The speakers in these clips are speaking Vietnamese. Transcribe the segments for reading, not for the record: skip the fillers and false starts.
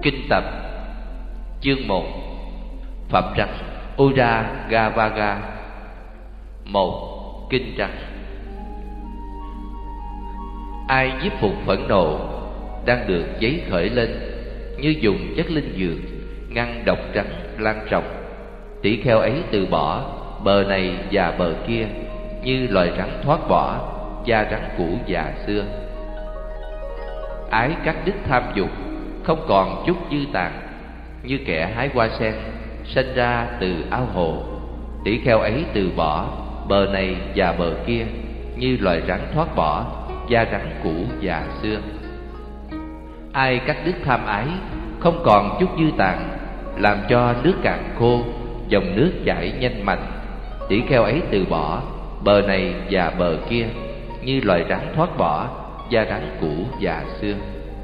Kinh tập chương 1. Phẩm rắn Ujjagavaga. 1. Kinh rắn. Ai nhiếp phục phẫn nộ đang được giấy khởi lên, như dùng chất linh dược ngăn độc rắn lan rộng. Tỷ kheo ấy từ bỏ bờ này và bờ kia, như loài rắn thoát bỏ da rắn cũ già xưa. Ái cắt đứt tham dục, không còn chút dư tàn, như kẻ hái hoa sen sinh ra từ ao hồ. Tỷ kheo ấy từ bỏ bờ này và bờ kia, như loài rắn thoát bỏ da rắn cũ già xưa. Ai cắt đứt tham ái, không còn chút dư tàn, làm cho nước cạn khô, dòng nước chảy nhanh mạnh. Tỷ kheo ấy từ bỏ bờ này và bờ kia, như loài rắn thoát bỏ da rắn cũ già xưa.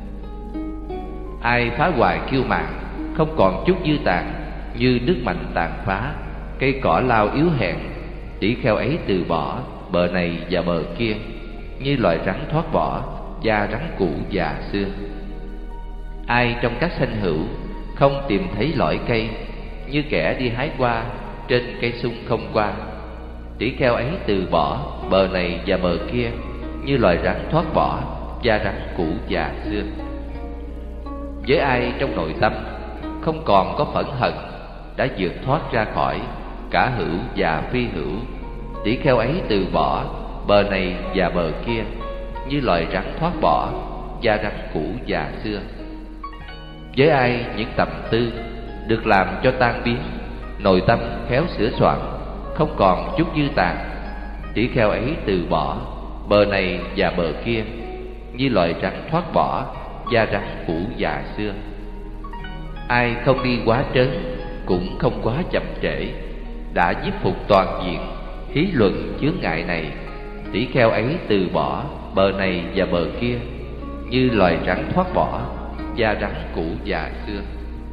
Ai phá hoại kiêu mạn, không còn chút dư tàn, như nước mạnh tàn phá cây cỏ lao yếu hèn. Tỷ kheo ấy từ bỏ bờ này và bờ kia, như loài rắn thoát bỏ da rắn cũ già xưa. Ai trong các sanh hữu không tìm thấy lõi cây, như kẻ đi hái hoa trên cây sung không qua. Tỷ kheo ấy từ bỏ bờ này và bờ kia, như loài rắn thoát bỏ da rắn cũ già xưa. Với ai trong nội tâm không còn có phẫn hận, đã vượt thoát ra khỏi cả hữu và phi hữu. Tỷ kheo ấy từ bỏ bờ này và bờ kia, như loài rắn thoát bỏ da rắn cũ già xưa. Với ai những tầm tư được làm cho tan biến, nội tâm khéo sửa soạn, không còn chút dư tàn. Tỷ kheo ấy từ bỏ bờ này và bờ kia, như loài rắn thoát bỏ da rắn cũ già xưa. Ai không đi quá trớn, cũng không quá chậm trễ, đã nhiếp phục toàn diện hí luận chướng ngại này. Tỷ kheo ấy từ bỏ bờ này và bờ kia, như loài rắn thoát bỏ da rắn cũ già xưa.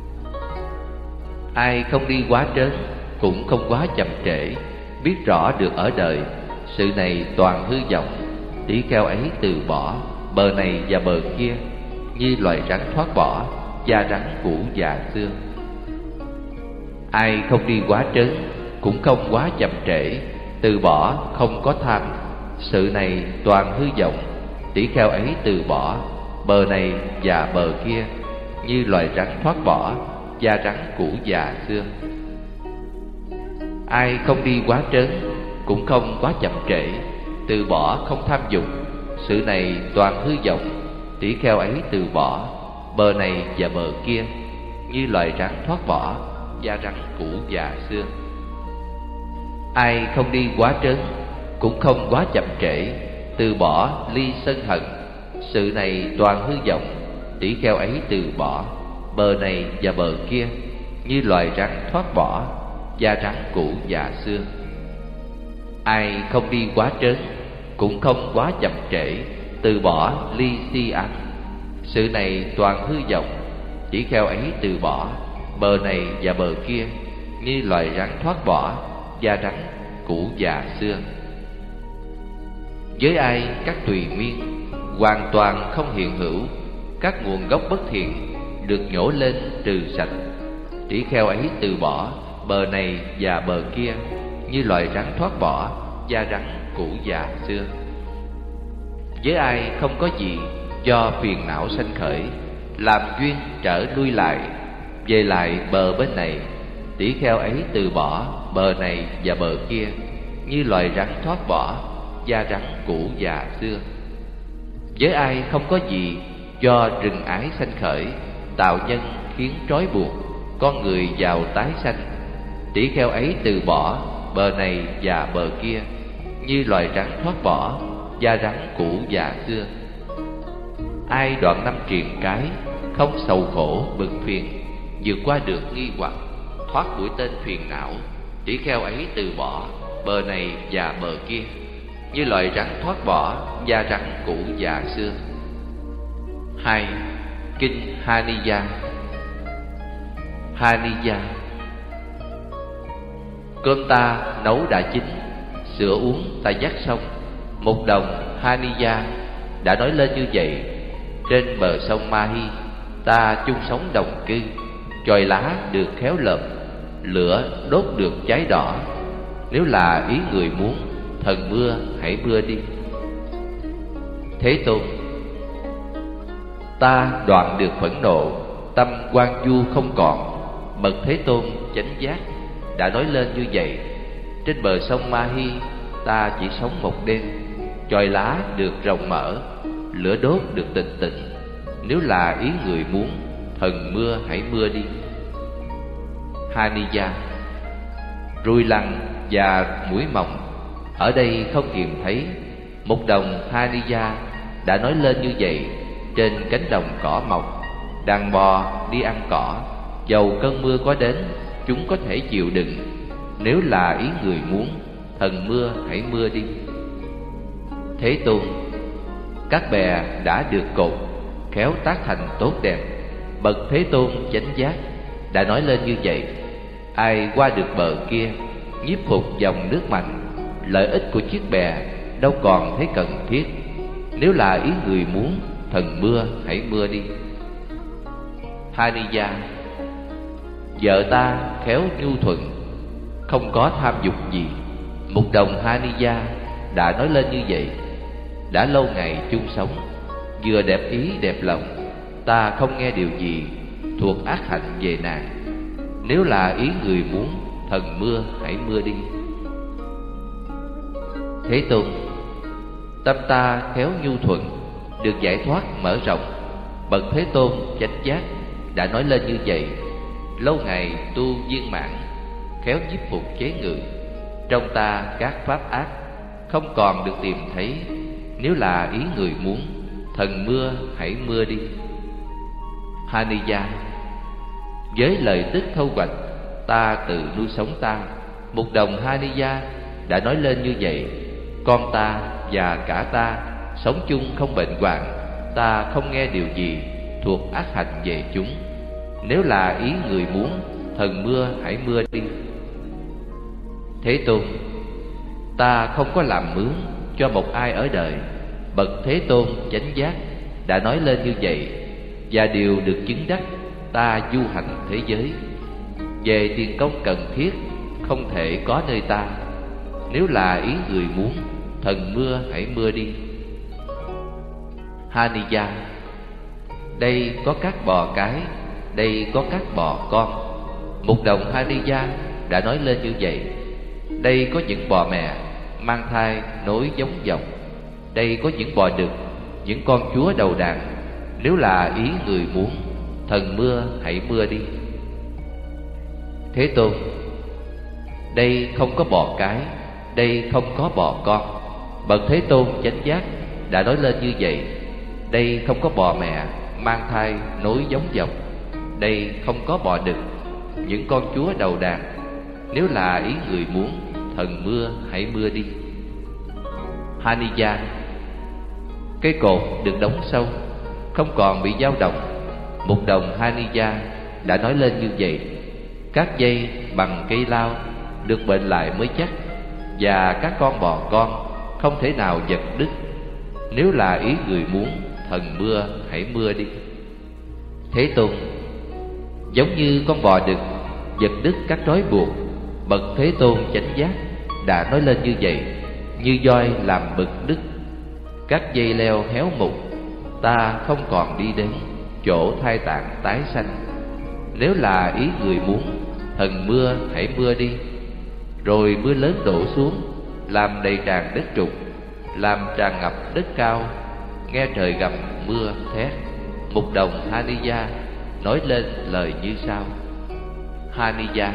Ai không đi quá trớn, cũng không quá chậm trễ, biết rõ được ở đời sự này toàn hư vọng. Tỷ kheo ấy từ bỏ bờ này và bờ kia, như loài rắn thoát bỏ da rắn cũ già xưa. Ai không đi quá trớn, cũng không quá chậm trễ, từ bỏ không có tham, sự này toàn hư vọng. Tỷ kheo ấy từ bỏ bờ này và bờ kia, như loài rắn thoát bỏ da rắn cũ già xưa. Ai không đi quá trớn, cũng không quá chậm trễ, từ bỏ không tham dục, sự này toàn hư vọng. Tỷ kheo ấy từ bỏ bờ này và bờ kia, như loài rắn thoát bỏ da rắn cũ già xưa. Ai không đi quá trớn, cũng không quá chậm trễ, từ bỏ ly sân hận, sự này toàn hư vọng. Tỷ kheo ấy từ bỏ bờ này và bờ kia, như loài rắn thoát bỏ da rắn cũ già xưa. Ai không đi quá trớn, cũng không quá chậm trễ, từ bỏ ly si ái, sự này toàn hư vọng. Tỷ kheo ấy từ bỏ bờ này và bờ kia, như loài rắn thoát bỏ da rắn cũ già xưa. Với ai các tùy nguyên hoàn toàn không hiện hữu, các nguồn gốc bất thiện được nhổ lên trừ sạch. Tỷ kheo ấy từ bỏ bờ này và bờ kia, như loài rắn thoát bỏ da rắn cũ già xưa. Với ai không có gì do phiền não sanh khởi, làm duyên trở lui lại, về lại bờ bên này. Tỷ kheo ấy từ bỏ bờ này và bờ kia, như loài rắn thoát bỏ da rắn cũ già xưa. Với ai không có gì do rừng ái sanh khởi, tạo nhân khiến trói buộc con người vào tái sanh. Tỷ kheo ấy từ bỏ bờ này và bờ kia, như loài rắn thoát bỏ da rắn cũ già xưa. Ai đoạn năm triền cái, không sầu khổ bực phiền, vượt qua được nghi hoặc, thoát mũi tên phiền não. Tỷ kheo ấy từ bỏ bờ này và bờ kia, như loài rắn thoát bỏ da rắn cũ già xưa. 2. Kinh Haniya. Haniya. Cơm ta nấu đã chín, sữa uống ta dắt xong. Một đồng Haniya đã nói lên như vậy trên bờ sông Mahi. ta chung sống đồng cư. Chồi lá được khéo lợp, lửa đốt được cháy đỏ. Nếu là ý người muốn, thần mưa hãy mưa đi. Thế Tôn: ta đoạn được phẫn nộ, tâm quan du không còn. Bậc Thế Tôn chánh giác đã nói lên như vậy. Trên bờ sông Ma Hi, ta chỉ sống một đêm. Chồi lá được rộng mở, lửa đốt được tịnh tịnh. Nếu là ý người muốn, thần mưa hãy mưa đi. Haniya: ruồi lằn và muỗi mòng ở đây không tìm thấy. Một đồng Haniya đã nói lên như vậy. Trên cánh đồng cỏ mọc, đàn bò đi ăn cỏ. Dầu cơn mưa có đến, chúng có thể chịu đựng. Nếu là ý người muốn, thần mưa hãy mưa đi. Thế Tôn: các bè đã được cột, khéo tác thành tốt đẹp. Bậc Thế Tôn chánh giác đã nói lên như vậy. Ai qua được bờ kia, nhiếp phục dòng nước mạnh, lợi ích của chiếc bè đâu còn thấy cần thiết. Nếu là ý người muốn, thần mưa hãy mưa đi. Haniya: vợ ta khéo nhu thuận, không có tham dục gì. Một đồng Haniya đã nói lên như vậy. Đã lâu ngày chung sống, vừa đẹp ý đẹp lòng, ta không nghe điều gì thuộc ác hạnh về nàng. Nếu là ý người muốn, thần mưa hãy mưa đi. Thế Tôn: tâm ta khéo nhu thuận, được giải thoát mở rộng. Bậc Thế Tôn chánh giác đã nói lên như vậy. Lâu ngày tu viên mãn, khéo nhiếp phục chế ngự. Trong ta các pháp ác không còn được tìm thấy. Nếu là ý người muốn, thần mưa hãy mưa đi. Haniya: với lời tức thâu hoạch, ta tự nuôi sống ta. Một đồng Haniya đã nói lên như vậy. Con ta và cả ta sống chung không bệnh hoạn. Ta không nghe điều gì thuộc ác hạnh về chúng. Nếu là ý người muốn, thần mưa hãy mưa đi. Thế Tôn: ta không có làm mướn cho một ai ở đời. Bậc Thế Tôn chánh giác đã nói lên như vậy. Và điều được chứng đắc, ta du hành thế giới. Về tiền công cần thiết không thể có nơi ta. Nếu là ý người muốn, thần mưa hãy mưa đi. Haniya: đây có các bò cái, đây có các bò con. Một đồng Haniya đã nói lên như vậy. Đây có những bò mẹ mang thai nối giống dòng. Đây có những bò đực, những con chúa đầu đàn. Nếu là ý người muốn, thần mưa hãy mưa đi. Thế Tôn: đây không có bò cái, đây không có bò con. Bậc Thế Tôn chánh giác đã nói lên như vậy. Đây không có bò mẹ mang thai nối giống dòng. Đây không có bò đực, những con chúa đầu đàn. Nếu là ý người muốn, thần mưa hãy mưa đi. Haniya: cây cột được đóng sâu, không còn bị dao động. Một đồng Haniya đã nói lên như vậy. Các dây bằng cây lao được bệnh lại mới chắc. Và các con bò con không thể nào giật đứt. Nếu là ý người muốn, thần mưa hãy mưa đi. Thế Tôn: giống như con bò đực giật đứt các trói buộc, bậc Thế Tôn chánh giác đã nói lên như vậy. Như voi làm bực đứt, các dây leo héo mục, ta không còn đi đến chỗ thai tạng tái sanh. Nếu là ý người muốn, thần mưa hãy mưa đi. Rồi mưa lớn đổ xuống, làm đầy tràn đất trục, làm tràn ngập đất cao. Nghe trời gầm mưa thét. Một đồng Haniya nói lên lời như sau. Haniya: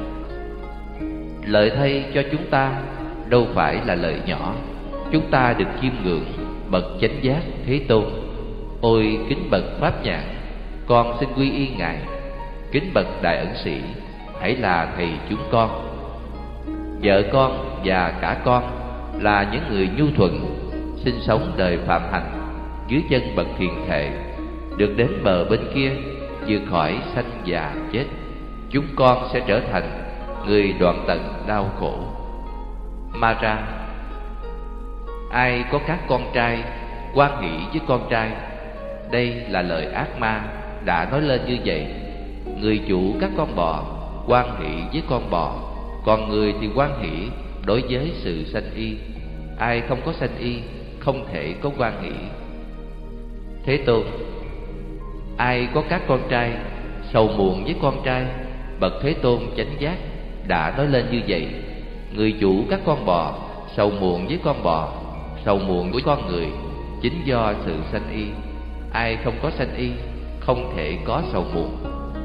lợi thay cho chúng ta đâu phải là lời nhỏ. Chúng ta được chiêm ngưỡng bậc chánh giác Thế Tôn. Ôi kính bậc pháp nhãn, con xin quy y ngài. Kính bậc đại ẩn sĩ, hãy là thầy chúng con. Vợ con và cả con là những người nhu thuận, sinh sống đời phạm hạnh dưới chân bậc thiền thệ, được đến bờ bên kia vượt khỏi sanh già chết. Chúng con sẽ trở thành người đoạn tận đau khổ. Mara: ai có các con trai, quan hỷ với con trai. Đây là lời ác ma, đã nói lên như vậy: người chủ các con bò hoan hỷ với con bò, còn người thì hoan hỷ đối với sự sanh y. Ai không có sanh y không thể có hoan hỷ. Thế Tôn: ai có các con trai sầu muộn với con trai, bậc Thế Tôn chánh giác đã nói lên như vậy: người chủ các con bò sầu muộn với con bò, sầu muộn với con người, chính do sự sanh y. Ai không có sanh y không thể có sầu muộn.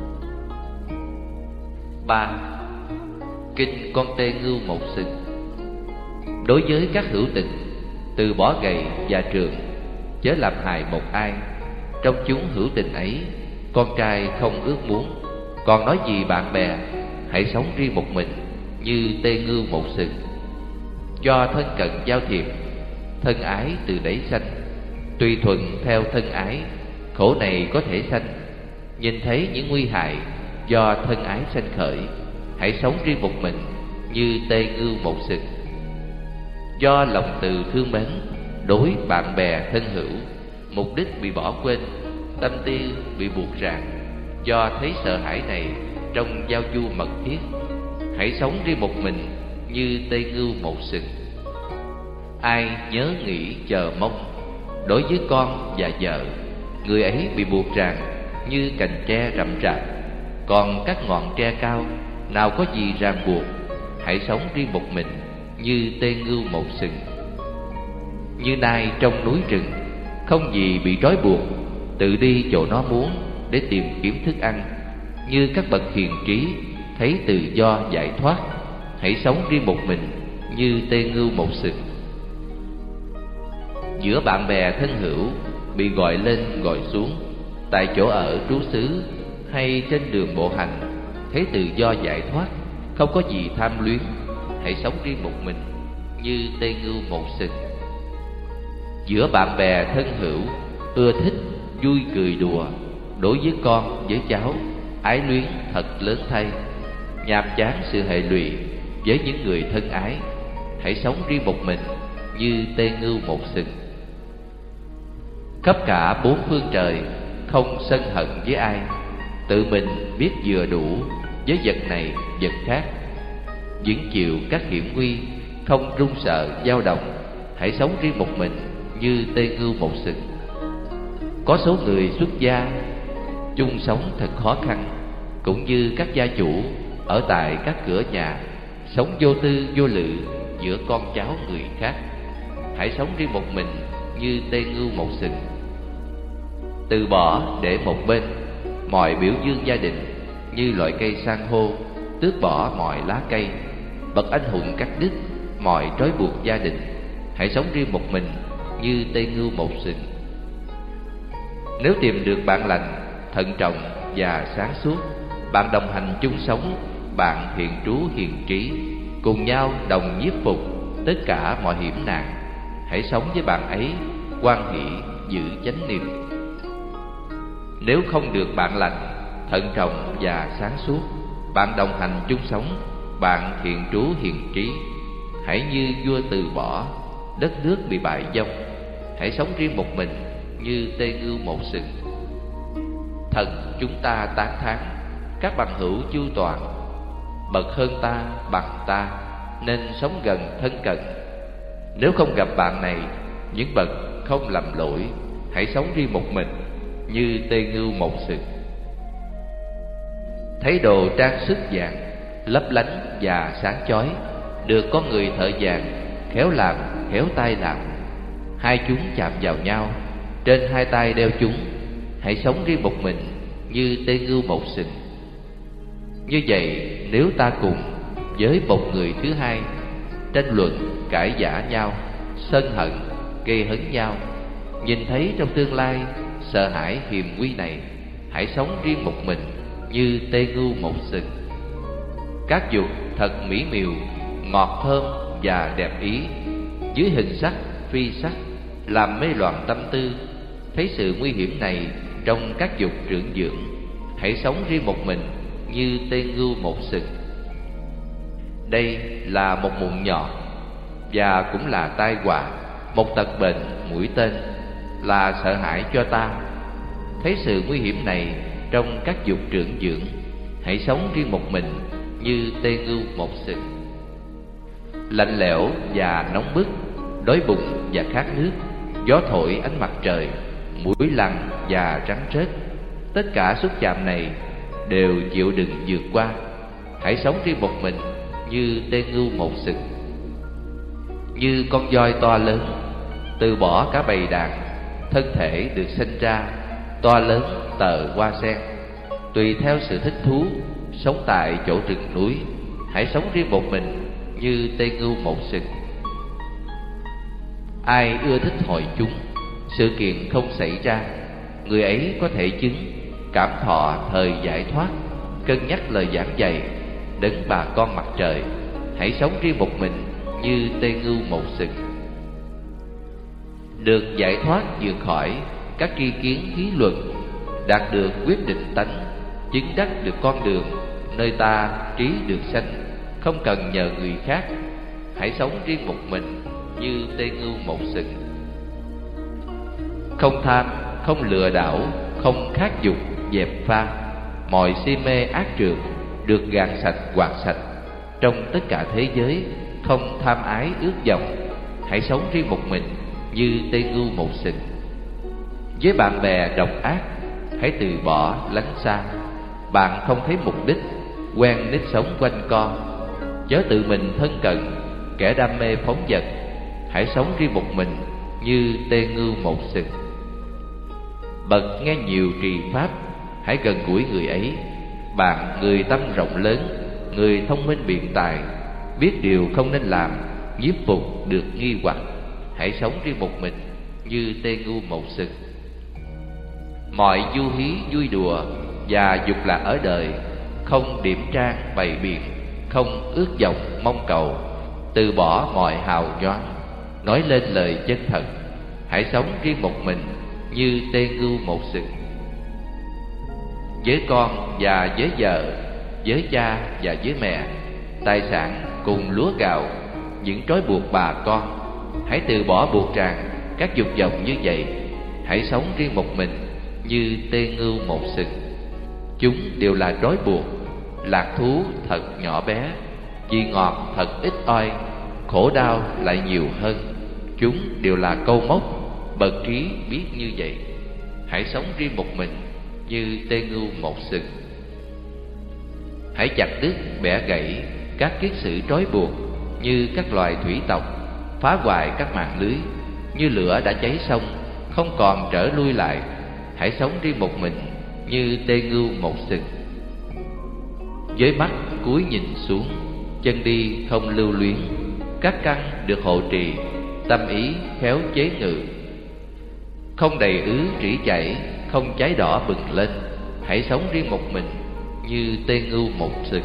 3. Kinh Con Tê Ngưu Một Sừng. Đối với các hữu tình, từ bỏ gầy và trường, chớ làm hại một ai. Trong chúng hữu tình ấy, con trai không ước muốn. Còn nói gì bạn bè, hãy sống riêng một mình như tê ngưu một sừng. Do thân cận giao thiệp, thân ái từ đấy sanh. Tùy thuận theo thân ái, khổ này có thể sanh. Nhìn thấy những nguy hại do thân ái sanh khởi, hãy sống riêng một mình như tê ngưu một sừng. Do lòng từ thương mến đối bạn bè thân hữu, mục đích bị bỏ quên, tâm tư bị buộc ràng. Do thấy sợ hãi này trong giao du mật thiết, hãy sống riêng một mình như tê ngưu một sừng. Ai nhớ nghĩ chờ mong đối với con và vợ, người ấy bị buộc ràng như cành tre rậm rạp. Còn các ngọn tre cao nào có gì ràng buộc, hãy sống riêng một mình như tê ngưu một sừng. Như nai trong núi rừng, không gì bị trói buộc, tự đi chỗ nó muốn để tìm kiếm thức ăn. Như các bậc hiền trí thấy tự do giải thoát, hãy sống riêng một mình như tê ngưu một sừng. Giữa bạn bè thân hữu bị gọi lên gọi xuống, tại chỗ ở trú xứ hay trên đường bộ hành, thấy tự do giải thoát, không có gì tham luyến, hãy sống riêng một mình như tê ngưu một sừng. Giữa bạn bè thân hữu ưa thích vui cười đùa, đối với con với cháu ái luyến thật lớn thay, nhàm chán sự hệ lụy với những người thân ái, hãy sống riêng một mình như tê ngưu một sừng. Khắp cả bốn phương trời không sân hận với ai, tự mình biết vừa đủ với vật này vật khác, vững chịu các hiểm nguy, không run sợ dao động, hãy sống riêng một mình như tê ngưu một sừng. Có số người xuất gia chung sống thật khó khăn, cũng như các gia chủ ở tại các cửa nhà, sống vô tư vô lự giữa con cháu người khác, hãy sống riêng một mình như tê ngưu một sừng. Từ bỏ để một bên mọi biểu dương gia đình, như loại cây san hô tước bỏ mọi lá cây. Bậc anh hùng cắt đứt mọi trói buộc gia đình, hãy sống riêng một mình như tê ngưu một sừng. Nếu tìm được bạn lành, thận trọng và sáng suốt, bạn đồng hành chung sống, bạn thiện trú hiền trí, cùng nhau đồng nhiếp phục tất cả mọi hiểm nạn, hãy sống với bạn ấy hoan hỷ giữ chánh niệm. Nếu không được bạn lành, thận trọng và sáng suốt, bạn đồng hành chung sống, bạn thiện trú hiền trí, hãy như vua từ bỏ, đất nước bị bại vong, hãy sống riêng một mình như tê ngưu một sừng. Thật chúng ta tán thán các bằng hữu chu toàn, bậc hơn ta bằng ta nên sống gần thân cận. Nếu không gặp bạn này, những bậc không lầm lỗi, hãy sống riêng một mình như tê ngưu một sừng. Thấy đồ trang sức vàng lấp lánh và sáng chói, được con người thợ vàng khéo làm khéo tay làm, hai chúng chạm vào nhau, trên hai tay đeo chúng, hãy sống riêng một mình như tê ngưu một sừng. Như vậy, nếu ta cùng với một người thứ hai tranh luận cãi vã nhau, sân hận gây hấn nhau, nhìn thấy trong tương lai sợ hãi hiểm nguy này, hãy sống riêng một mình như tê ngưu một sừng. Các dục thật mỹ miều, ngọt thơm và đẹp ý, dưới hình sắc phi sắc, làm mê loạn tâm tư. Thấy sự nguy hiểm này trong các dục trưởng dưỡng, hãy sống riêng một mình như tê ngưu một sừng. Đây là một mụn nhọn và cũng là tai họa, một tật bệnh mũi tên, là sợ hãi cho ta. Thấy sự nguy hiểm này trong các dục trưởng dưỡng. Hãy sống riêng một mình như tê ngưu một sừng. Lạnh lẽo và nóng bức, đói bụng và khát nước, gió thổi ánh mặt trời, muỗi lằn và rắn rết, tất cả xúc chạm này đều chịu đựng vượt qua. Hãy sống riêng một mình như tê ngưu một sừng. Như con voi to lớn, từ bỏ cả bầy đàn, thân thể được sinh ra to lớn tờ hoa sen, tùy theo sự thích thú, sống tại chỗ rừng núi. Hãy sống riêng một mình như tê ngưu một sừng. Ai ưa thích hội chúng, sự kiện không xảy ra, người ấy có thể chứng cảm thọ thời giải thoát, cân nhắc lời giảng dạy đấng bà con mặt trời. Hãy sống riêng một mình như tê ngưu một sừng. Được giải thoát vượt khỏi các tri kiến lý luận, đạt được quyết định tánh, chứng đắc được con đường nơi ta trí được sanh, không cần nhờ người khác. Hãy sống riêng một mình như tê ngưu một sừng. Không tham, không lừa đảo, không khát dục dẹp pha, mọi si mê ác trược được gạn sạch quạt sạch. Trong tất cả thế giới không tham ái ước vọng. Hãy sống riêng một mình như tê ngưu một sừng. Với bạn bè độc ác, hãy từ bỏ lánh xa. Bạn không thấy mục đích, quen nếp sống quanh co, chớ tự mình thân cận kẻ đam mê phóng dật. Hãy sống riêng một mình như tê ngưu một sừng. Bậc nghe nhiều trì pháp, hãy gần gũi người ấy. Bạn người tâm rộng lớn, người thông minh biện tài, biết điều không nên làm, nhiếp phục được nghi hoặc. Hãy sống riêng một mình như tê ngưu một sừng. Mọi du hí vui đùa và dục lạc ở đời, không điểm trang bày biện, không ước vọng mong cầu, từ bỏ mọi hào nhoáng, nói lên lời chân thật. Hãy sống riêng một mình như tê ngưu một sừng. Với con và với vợ, với cha và với mẹ, tài sản cùng lúa gạo, những trói buộc bà con. Hãy từ bỏ buộc ràng các dục vọng như vậy. Hãy sống riêng một mình như tê ngưu một sừng. Chúng đều là trói buộc, lạc thú thật nhỏ bé, vị ngọt thật ít oi, khổ đau lại nhiều hơn. Chúng đều là câu móc, bậc trí biết như vậy. Hãy sống riêng một mình như tê ngưu một sừng. Hãy chặt đứt bẻ gãy các kiết sử trói buộc như các loài thủy tộc, phá hoại các mạng lưới như lửa đã cháy xong, không còn trở lui lại. Hãy sống riêng một mình như tê ngưu một sừng. Với mắt cúi nhìn xuống, chân đi không lưu luyến, các căn được hộ trì, tâm ý khéo chế ngự, không đầy ứ rỉ chảy, không cháy đỏ bừng lên. Hãy sống riêng một mình như tê ngưu một sừng.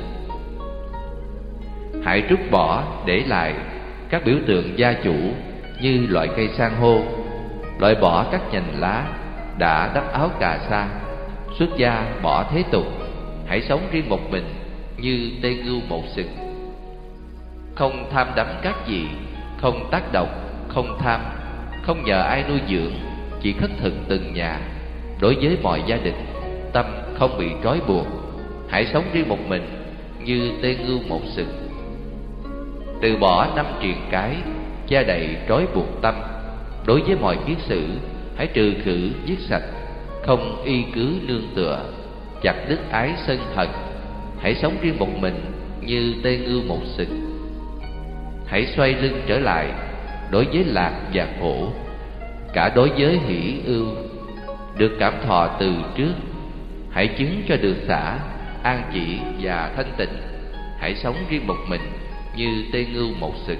Hãy trút bỏ để lại các biểu tượng gia chủ như loại cây san hô, loại bỏ các nhành lá đã đắp áo cà sa, xuất gia bỏ thế tục. Hãy sống riêng một mình như tê ngưu một sừng. Không tham đắm các gì, không tác động, không tham, không nhờ ai nuôi dưỡng, chỉ khất thực từng nhà. Đối với mọi gia đình, tâm không bị trói buộc. Hãy sống riêng một mình như tê ngưu một sừng. Từ bỏ năm triền cái che đậy trói buộc tâm. Đối với mọi kiết sử, hãy trừ khử giết sạch, không y cứ nương tựa, chặt đứt ái sân hận. Hãy sống riêng một mình như tê ngưu một sừng. Hãy xoay lưng trở lại đối với lạc và khổ, cả đối với hỷ ưu, được cảm thọ từ trước. Hãy chứng cho được xả, an chỉ và thanh tịnh. Hãy sống riêng một mình như tê ngưu một sừng.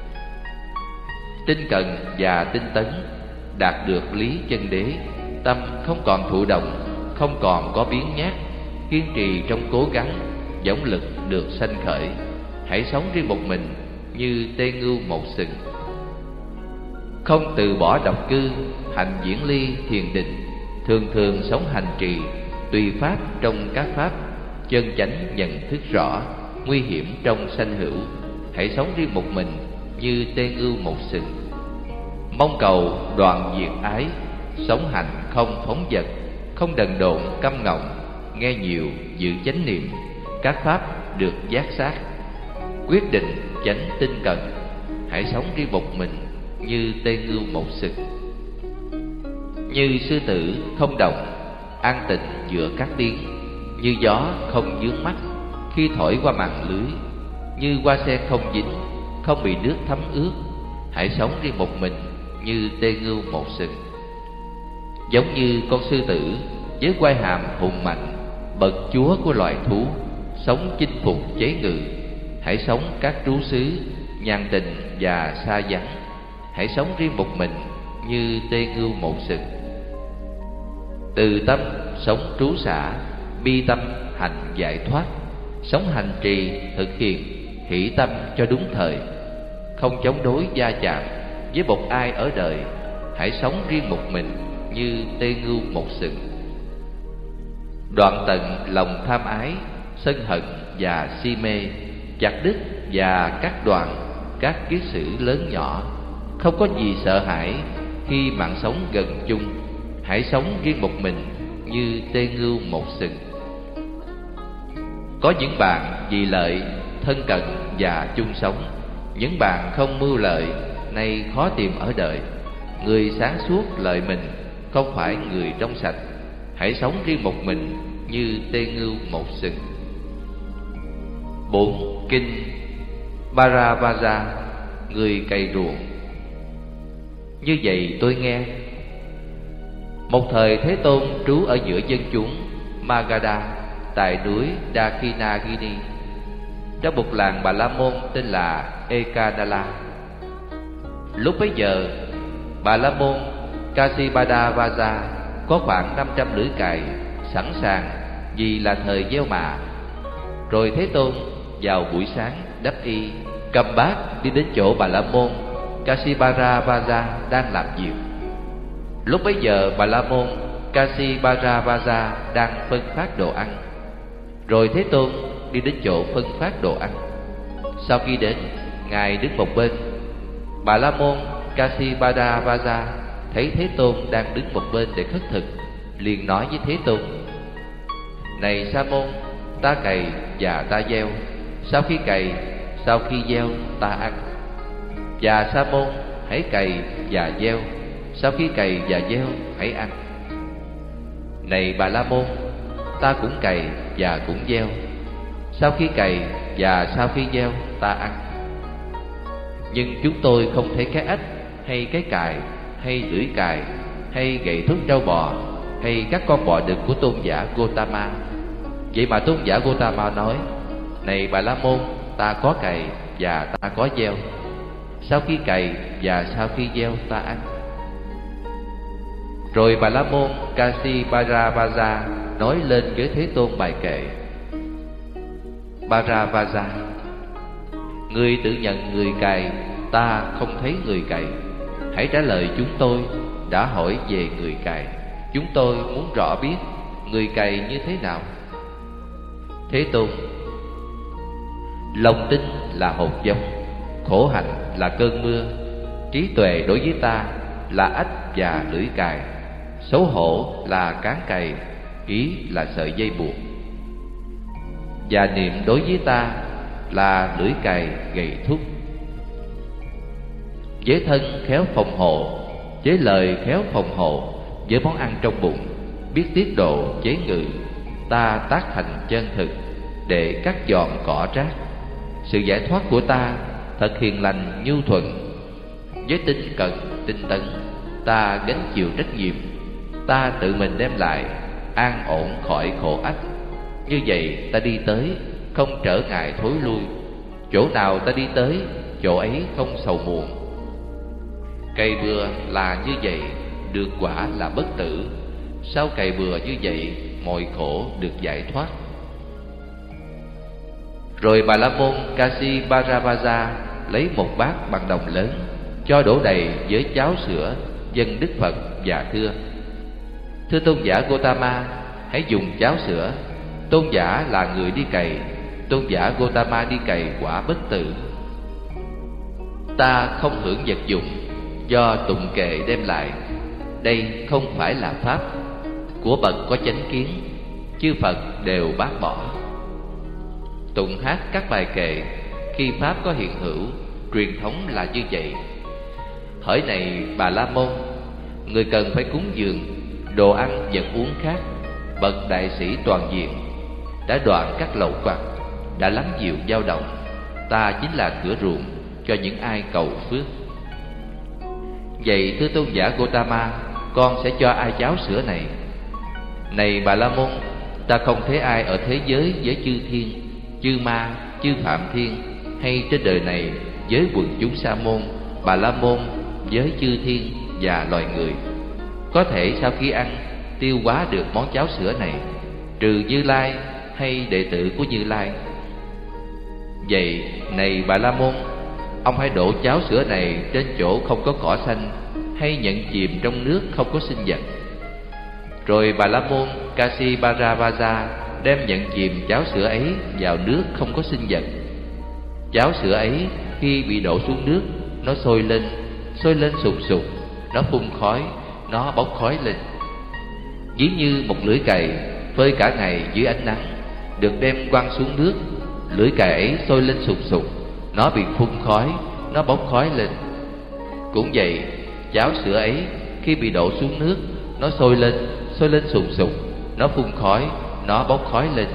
Tinh cần và tinh tấn, đạt được lý chân đế, tâm không còn thụ động, không còn có biến nhát, kiên trì trong cố gắng, dũng lực được sanh khởi. Hãy sống riêng một mình như tê ngưu một sừng. Không từ bỏ độc cư, hành diễn ly thiền định, thường thường sống hành trì, tùy pháp trong các pháp, chân chánh nhận thức rõ, nguy hiểm trong sanh hữu. Hãy sống riêng một mình như tê ngưu một sừng. Mong cầu đoạn diệt ái, sống hành không phóng dật, không đần độn căm ngọng, nghe nhiều giữ chánh niệm, các pháp được giác sát. Quyết định chánh tinh cần, hãy sống riêng một mình như tê ngưu một sừng. Như sư tử không đồng, an tịnh giữa các tiếng. Như gió không vướng mắt khi thổi qua màn lưới. Như hoa sen không dính, không bị nước thấm ướt. Hãy sống riêng một mình như tê ngưu một sừng. Giống như con sư tử với quai hàm hùng mạnh, bậc chúa của loài thú, sống chinh phục chế ngự. Hãy sống các trú xứ nhàn tình và xa vắng. Hãy sống riêng một mình như tê ngưu một sừng. Từ tâm sống trú xả, bi tâm hành giải thoát. Sống hành trì thực hiện, hỷ tâm cho đúng thời. Không chống đối va chạm với một ai ở đời. Hãy sống riêng một mình như tê ngưu một sừng. Đoạn tận lòng tham ái, sân hận và si mê. Chặt đứt và cắt đoạn các kiết sử lớn nhỏ. Không có gì sợ hãi khi mạng sống gần chung. Hãy sống riêng một mình như tê ngưu một sừng. Có những bạn vì lợi, thân cận và chung sống. Những bạn không mưu lợi, nay khó tìm ở đời. Người sáng suốt lợi mình, không phải người trong sạch. Hãy sống riêng một mình như tê ngưu một sừng. 4. Kinh Bharavaja, người cày ruộng. Như vậy tôi nghe. Một thời Thế Tôn trú ở giữa dân chúng Magadha tại núi Dakhinagini, trong một làng Bà La Môn tên là Ekadala. Lúc bấy giờ, Bà La Môn Kasibadavaja có khoảng 500 lưỡi cày sẵn sàng vì là thời gieo mạ. Rồi Thế Tôn vào buổi sáng đắp y, cầm bát đi đến chỗ Bà La Môn Kasibadavaja đang làm việc. Lúc bấy giờ Bà La Môn Kasibadavaja đang phân phát đồ ăn. Rồi Thế Tôn đi đến chỗ phân phát đồ ăn. Sau khi đến, Ngài đứng một bên. Bà La Môn Kasibadavaja thấy Thế Tôn đang đứng một bên để khất thực, liền nói với Thế Tôn: Này Sa môn, ta cày và ta gieo. Sau khi cày, sau khi gieo, ta ăn. Và Sa môn, hãy cày và gieo. Sau khi cày và gieo, hãy ăn. Này Bà La Môn, ta cũng cày và cũng gieo. Sau khi cày và sau khi gieo, ta ăn. Nhưng chúng tôi không thấy cái ếch, hay cái cài, hay lưỡi cài, hay gậy thúc trâu bò, hay các con bò đực của tôn giả Gotama. Vậy mà tôn giả Gotama nói: Này Bà La Môn, ta có cày và ta có gieo. Sau khi cày và sau khi gieo, ta ăn. Rồi Bà La Môn Kasibadavaja nói lên với Thế Tôn bài kệ: Bharavaja, người tự nhận người cày, ta không thấy người cày. Hãy trả lời chúng tôi đã hỏi về người cày. Chúng tôi muốn rõ biết người cày như thế nào. Thế Tôn: Lòng tin là hột giống, khổ hạnh là cơn mưa, trí tuệ đối với ta là ếch và lưỡi cài, xấu hổ là cán cày, ý là sợi dây buộc, và niệm đối với ta là lưỡi cày gậy thúc. Với thân khéo phòng hộ, với lời khéo phòng hộ, với món ăn trong bụng, biết tiết độ chế ngự, ta tác thành chân thực để cắt dọn cỏ rác. Sự giải thoát của ta thật hiền lành nhu thuận. Với tinh cần tinh tấn, ta gánh chịu trách nhiệm. Ta tự mình đem lại an ổn khỏi khổ ách. Như vậy ta đi tới, không trở ngại thối lui. Chỗ nào ta đi tới, chỗ ấy không sầu muộn. Cày bừa là như vậy, được quả là bất tử. Sau cày bừa như vậy, mọi khổ được giải thoát. Rồi Bà La Môn Kasibadavaja lấy một bát bằng đồng lớn, cho đổ đầy với cháo sữa, dâng Đức Phật và thưa: Thưa tôn giả Gotama, hãy dùng cháo sữa. Tôn giả là người đi cày, tôn giả Gotama đi cày quả bất tử. Ta không hưởng vật dụng do tụng kệ đem lại. Đây không phải là pháp của bậc có chánh kiến. chư Phật đều bác bỏ. Tụng hát các bài kệ khi pháp có hiện hữu, truyền thống là như vậy. Hỡi này Bà La Môn, người cần phải cúng dường đồ ăn vật uống khác. Bậc đại sĩ toàn diện đã đoạn các lậu hoặc, đã lắng dịu dao động. Ta chính là cửa ruộng cho những ai cầu phước. Vậy thưa tôn giả Gotama, con sẽ cho ai cháo sữa này? Này Bà La Môn, ta không thấy ai ở thế giới với chư thiên, chư ma, chư phạm thiên, hay trên đời này với quần chúng sa môn, Bà La Môn, với chư thiên và loài người có thể sau khi ăn tiêu hóa được món cháo sữa này, trừ Như Lai hay đệ tử của Như Lai. Vậy này Bà La Môn, ông hãy đổ cháo sữa này trên chỗ không có cỏ xanh, hay nhận chìm trong nước không có sinh vật. Rồi Bà La Môn Kasipajavaja đem nhận chìm cháo sữa ấy vào nước không có sinh vật. Cháo sữa ấy khi bị đổ xuống nước, nó sôi lên sục sục, nó phun khói, nó bốc khói lên. Ví như một lưỡi cày phơi cả ngày dưới ánh nắng, được đem quăng xuống nước, lưỡi cày ấy sôi lên sục sục, nó bị phun khói, nó bốc khói lên. Cũng vậy, cháo sữa ấy khi bị đổ xuống nước, nó sôi lên sục sục, nó phun khói, nó bốc khói lên.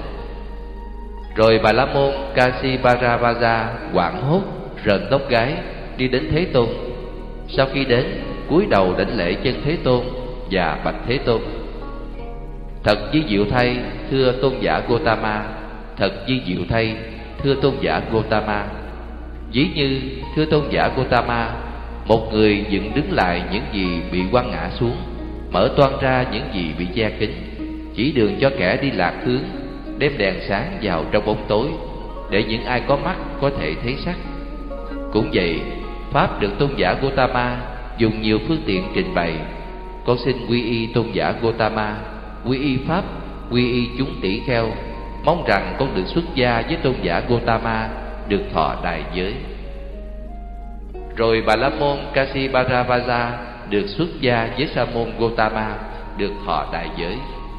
Rồi Bà La Môn Kasipajavaja hoảng hốt, rợn tóc gáy, đi đến Thế Tôn. Sau khi đến, cúi đầu đảnh lễ chân Thế Tôn và bạch Thế Tôn: Thật vi diệu thay, thưa tôn giả Gotama. Thật vi diệu thay, thưa tôn giả Gotama. Ví như thưa tôn giả Gotama, một người dựng đứng lại những gì bị quăng ngã xuống, mở toang ra những gì bị che kín, chỉ đường cho kẻ đi lạc hướng, đem đèn sáng vào trong bóng tối, để những ai có mắt có thể thấy sắc. Cũng vậy, pháp được tôn giả Gotama dùng nhiều phương tiện trình bày. Con xin quy y tôn giả Gotama, quy y pháp, quy y chúng tỷ kheo, mong rằng con được xuất gia với tôn giả Gotama, được thọ đại giới. Rồi Bà La Môn Kasipajavaja được xuất gia với Sa môn Gotama, được thọ đại giới.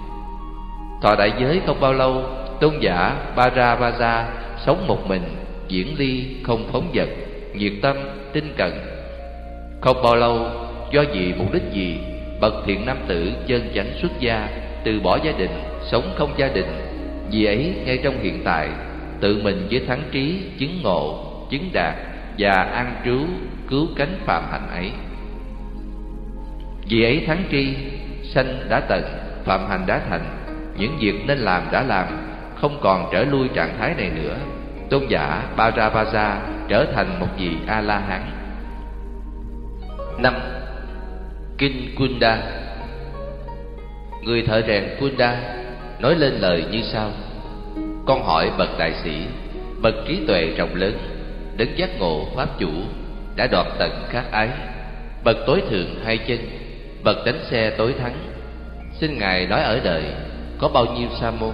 Thọ đại giới không bao lâu, tôn giả Bharavaja sống một mình, diễn ly, không phóng dật, nhiệt tâm, tinh cận. Không bao lâu, do vì mục đích gì, bậc thiện nam tử chân chánh xuất gia, từ bỏ gia đình, sống không gia đình. Vì ấy ngay trong hiện tại, tự mình với thắng trí, chứng ngộ, chứng đạt và an trú cứu cánh phạm hạnh ấy. Vì ấy thắng tri, sanh đã tận, phạm hành đã thành, những việc nên làm đã làm, không còn trở lui trạng thái này nữa. Tôn giả Bharavaja trở thành một vị A-la-hán. 5. Kinh Kunda. Người thợ rèn Kunda nói lên lời như sau: Con hỏi bậc đại sĩ, bậc trí tuệ rộng lớn, đấng giác ngộ pháp chủ, đã đoạt tận khát ái, bậc tối thượng hai chân, bậc đánh xe tối thắng, xin ngài nói ở đời có bao nhiêu sa môn?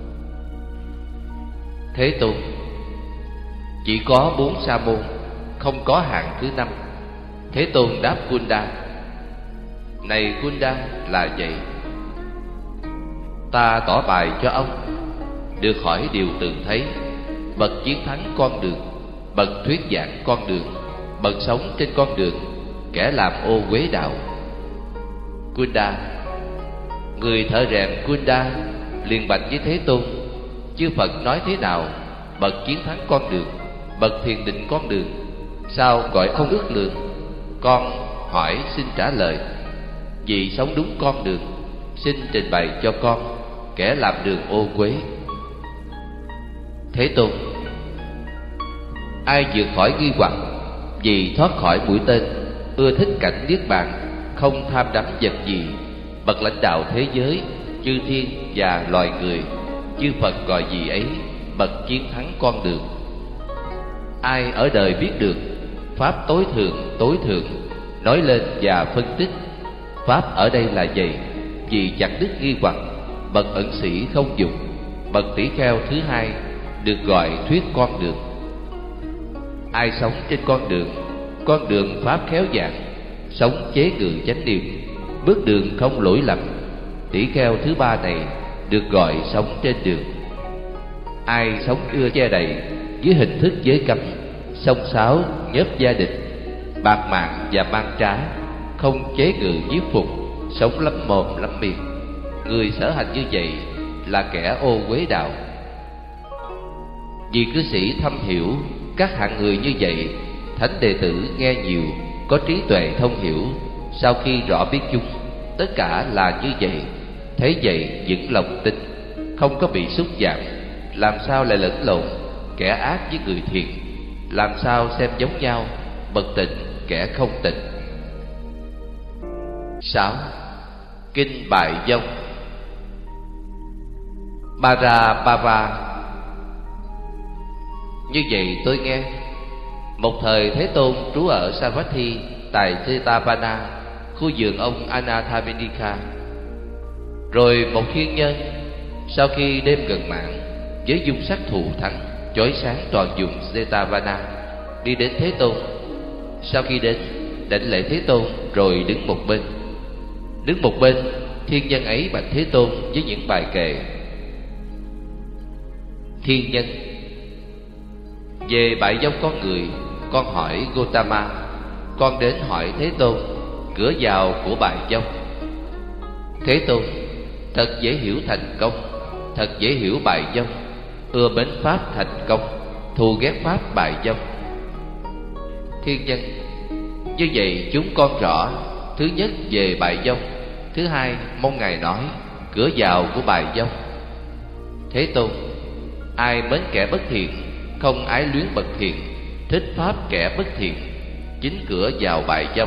Thế Tôn: Chỉ có 4 sa môn, không có hạng thứ 5. Thế Tôn đáp Kunda: Này Kunda, là vậy. Ta tỏ bài cho ông, được hỏi điều tự thấy, bậc chiến thắng con đường, bậc thuyết giảng con đường, bậc sống trên con đường, kẻ làm ô uế đạo. Kunda. Người thợ rèn Kunda liền bạch với Thế Tôn: Chư Phật nói thế nào? Bậc chiến thắng con đường, bậc thiền định con đường, sao gọi không ước lượng? Con hỏi xin trả lời. Vì sống đúng con đường, xin trình bày cho con, kẻ làm đường ô uế. Thế Tôn: Ai vượt khỏi nghi hoặc, vì thoát khỏi mũi tên, ưa thích cảnh niết bàn, không tham đắm vật gì, bậc lãnh đạo thế giới, chư thiên và loài người, chư Phật gọi gì ấy bậc chiến thắng con đường. Ai ở đời biết được pháp tối thượng nói lên và phân tích. Pháp ở đây là vậy, vì chặt đứt nghi hoặc, bậc ẩn sĩ không dùng, bậc tỷ kheo thứ hai, được gọi thuyết con đường. Ai sống trên con đường pháp khéo dạng, sống chế ngự chánh niệm, bước đường không lỗi lầm. Tỷ kheo thứ ba này được gọi sống trên đường. Ai sống ưa che đậy dưới hình thức giới cấm, xông xáo nhớp gia đình, bạc mạng và mang trá, không chế ngự nhiếp phục, sống lắm mồm lắm miệng, người sở hành như vậy là kẻ ô uế đạo. Vì cư sĩ thâm hiểu các hạng người như vậy, thánh đệ tử nghe nhiều, có trí tuệ thông hiểu, sau khi rõ biết chúng tất cả là như vậy, thấy vậy vững lòng tin, không có bị xúc giảm, làm sao lại lẫn lộn kẻ ác với người thiện, làm sao xem giống nhau bậc tịnh kẻ không tịnh. 6. Kinh Bại Vong. Parapava. Như vậy tôi nghe, một thời Thế Tôn trú ở Savatthi tại Jetavana, khu vườn ông Anathapindika. Rồi một thiên nhân sau khi đêm gần mạng, với dung sắc thù thắng chói sáng toàn vùng Jetavana, đi đến Thế Tôn. Sau khi đến, đảnh lễ Thế Tôn rồi đứng một bên. Đứng một bên, thiên nhân ấy bạch Thế Tôn với những bài kệ. Thiên nhân: về bại vong con người, con hỏi Gotama, con đến hỏi Thế Tôn cửa vào của bại vong. Thế Tôn: thật dễ hiểu thành công, thật dễ hiểu bại vong, ưa mến pháp thành công, thù ghét pháp bại vong. Thiên nhân: như vậy chúng con rõ, thứ nhất về bại vong, thứ hai mong Ngài nói cửa vào của bại vong. Thế Tôn: ai mến kẻ bất thiện, không ái luyến bậc thiện, thích pháp kẻ bất thiện, chính cửa vào bại vong.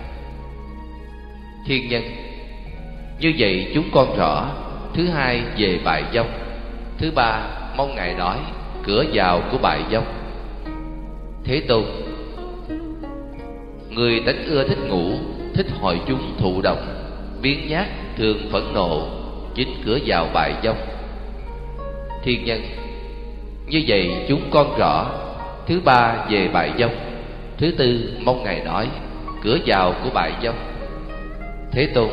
Thiên nhân: như vậy chúng con rõ, thứ hai về bại vong, thứ ba mong Ngài nói cửa vào của bại vong. Thế Tôn: người tánh ưa thích ngủ, thích hội chúng thụ động, biếng nhác, thường phẫn nộ, chính cửa vào bại vong. Thiên nhân: như vậy chúng con rõ, thứ ba về bại vong, thứ tư mong Ngài nói cửa vào của bại vong. Thế Tôn: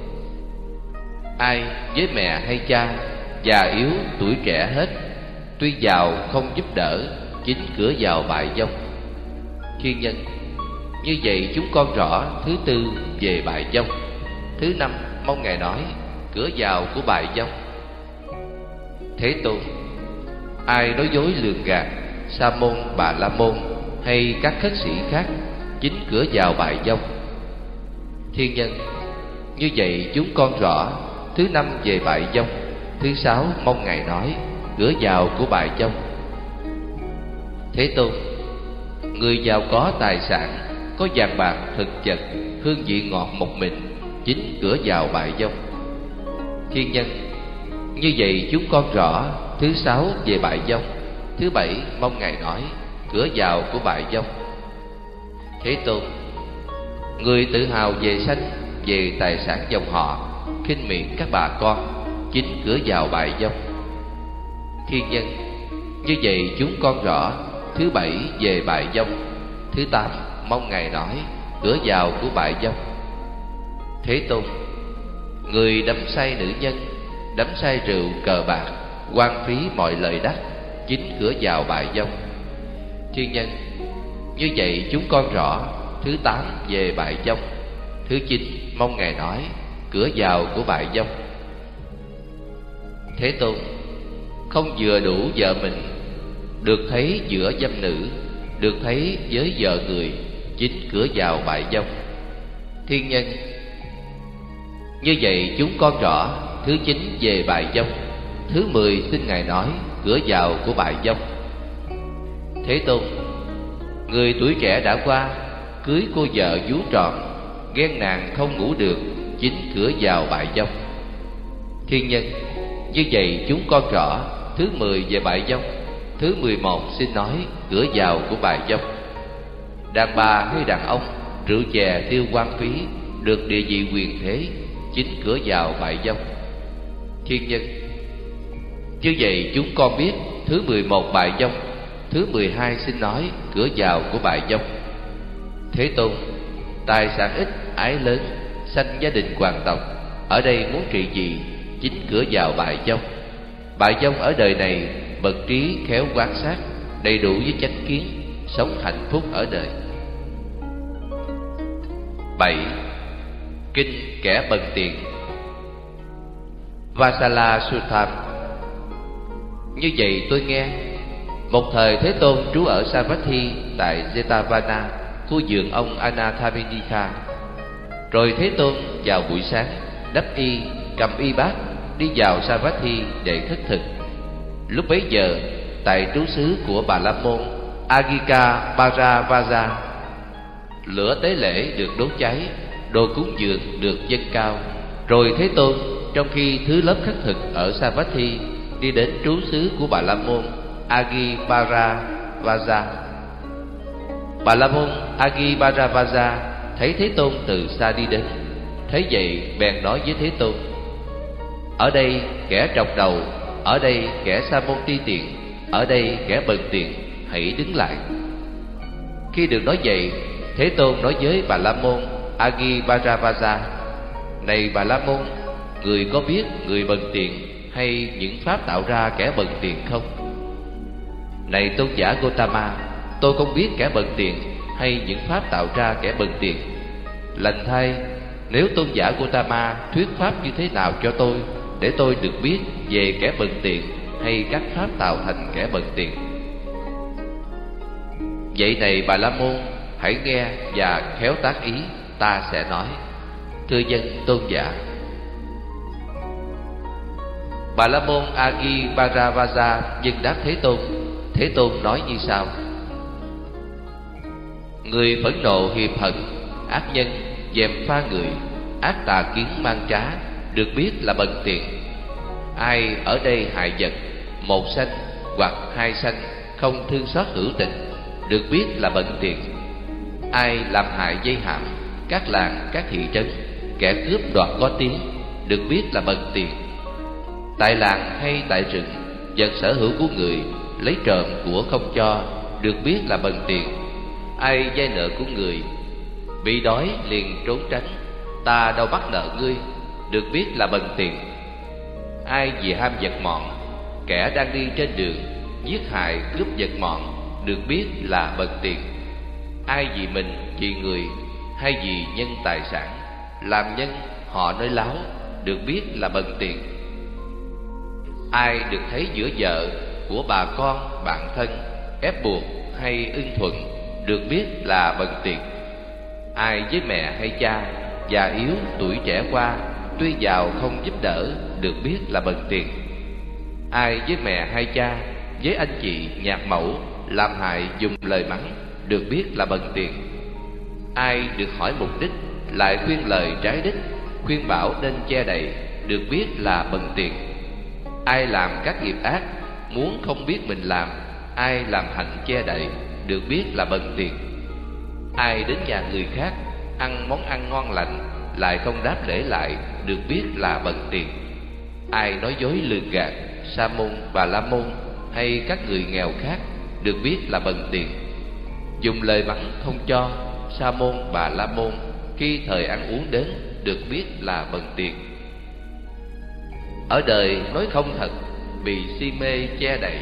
ai với mẹ hay cha, già yếu tuổi trẻ hết, tuy giàu không giúp đỡ, chính cửa vào bại vong. Thiên nhân: như vậy chúng con rõ, thứ tư về bại vong, thứ năm mong Ngài nói cửa vào của bại vong. Thế Tôn: ai nói dối lường gạt, Sa môn Bà La môn hay các khất sĩ khác, chính cửa vào bại vong. Thiên nhân: như vậy chúng con rõ, thứ năm về bại vong, thứ sáu mong Ngài nói cửa vào của bại vong. Thế Tôn: người giàu có tài sản, có vàng bạc thực vật, hương vị ngọt một mình, chính cửa vào bại vong. Thiên nhân: như vậy chúng con rõ, thứ sáu về bại vong, thứ bảy mong Ngài nói cửa vào của bại vong. Thế Tôn: người tự hào về sanh, về tài sản dòng họ, khinh miệng các bà con, chính cửa vào bại vong. Thiên nhân: như vậy chúng con rõ, thứ bảy về bại vong, thứ tám mong Ngài nói cửa vào của bại vong. Thế Tôn: người đắm say nữ nhân, đắm say rượu cờ bạc, hoang phí mọi lợi đắc, chính cửa vào bại vong. Thiên nhân: như vậy chúng con rõ, thứ tám về bại vong, thứ chín mong Ngài nói cửa vào của bại vong. Thế Tôn: không vừa đủ vợ mình, được thấy giữa dâm nữ, được thấy với vợ người, chính cửa vào bại vong. Thiên nhân: như vậy chúng con rõ, thứ chín về bại vong, thứ 10 xin Ngài nói cửa vào của bại vong. Thế Tôn: người tuổi trẻ đã qua, cưới cô vợ vú tròn, ghen nàng không ngủ được, chính cửa vào bại vong. Thiên nhân: như vậy chúng con rõ, thứ 10 về bại vong, thứ 11 xin nói cửa vào của bại vong. Đàn bà hay đàn ông, rượu chè tiêu hoang phí, được địa vị quyền thế, chính cửa vào bại vong. Thiên nhân: như vậy chúng con biết, thứ 11 bại vong, thứ 12 xin nói cửa vào của bại vong. Thế Tôn: tài sản ít, ái lớn, sanh gia đình hoàng tộc, ở đây muốn trị gì, chính cửa vào bại vong. Bại vong ở đời này bậc trí khéo quan sát, đầy đủ với chánh kiến, sống hạnh phúc ở đời. 7. Kinh kẻ bần tiền. Vasala Suttam. Như vậy tôi nghe, một thời Thế Tôn trú ở Savatthi tại Jetavana, khu vườn ông Anathapindika. Rồi Thế Tôn vào buổi sáng đắp y, cầm y bát, đi vào Savatthi để khất thực. Lúc bấy giờ, tại trú xứ của Bà La Môn Agika Paravaja, lửa tế lễ được đốt cháy, đồ cúng dường được dâng cao. Rồi Thế Tôn trong khi thứ lớp khất thực ở Savatthi đi đến trú xứ của Bà La Môn Agiparavaja. Bà La Môn Agiparavaja thấy Thế Tôn từ xa đi đến, thấy vậy bèn nói với Thế Tôn: ở đây kẻ trọc đầu, ở đây kẻ sa môn ti tiền, ở đây kẻ bần tiền, hãy đứng lại. Khi được nói vậy, Thế Tôn nói với Bà La Môn Agiparavaja: này Bà La Môn, người có biết người bần tiền hay những pháp tạo ra kẻ bần tiền không? Này tôn giả Gotama, tôi không biết kẻ bần tiền hay những pháp tạo ra kẻ bần tiền. Lành thay, nếu tôn giả Gotama thuyết pháp như thế nào cho tôi, để tôi được biết về kẻ bần tiền hay các pháp tạo thành kẻ bần tiền. Vậy này Bà La Môn, hãy nghe và khéo tác ý, ta sẽ nói. Thưa dân tôn giả. Bà La Môn Agiparavaja dâng đáp Thế Tôn. Thế Tôn nói như sau: người phẫn nộ hiệp hận, ác nhân, dèm pha người, ác tà kiến mang trá, được biết là bần tiền. Ai ở đây hại vật, một sanh hoặc hai sanh, không thương xót hữu tình, được biết là bần tiền. Ai làm hại dây hãm, các làng, các thị trấn, kẻ cướp đoạt có tiếng, được biết là bần tiền. Tại làng hay tại rừng, vật sở hữu của người, lấy trộm của không cho, được biết là bần tiền. Ai vay nợ của người, bị đói liền trốn tránh, ta đâu bắt nợ ngươi, được biết là bần tiền. Ai vì ham vật mọn, kẻ đang đi trên đường, giết hại cướp vật mọn, được biết là bần tiền. Ai vì mình, vì người, hay vì nhân tài sản, làm nhân họ nói láo, được biết là bần tiền. Ai được thấy giữa vợ của bà con, bạn thân, ép buộc hay ưng thuận, được biết là bần tiền. Ai với mẹ hay cha, già yếu, tuổi trẻ qua, tuy giàu không giúp đỡ, được biết là bần tiền. Ai với mẹ hay cha, với anh chị, nhạc mẫu, làm hại dùng lời mắng, được biết là bần tiền. Ai được hỏi mục đích, lại khuyên lời trái đích, khuyên bảo nên che đậy, được biết là bần tiền. Ai làm các nghiệp ác, muốn không biết mình làm, ai làm hạnh che đậy, được biết là bần tiền. Ai đến nhà người khác, ăn món ăn ngon lành, lại không đáp lễ lại, được biết là bần tiền. Ai nói dối lường gạt, sa môn, bà la môn hay các người nghèo khác, được biết là bần tiền. Dùng lời mắng không cho, sa môn, bà la môn, khi thời ăn uống đến, được biết là bần tiền. Ở đời nói không thật, bị si mê che đậy,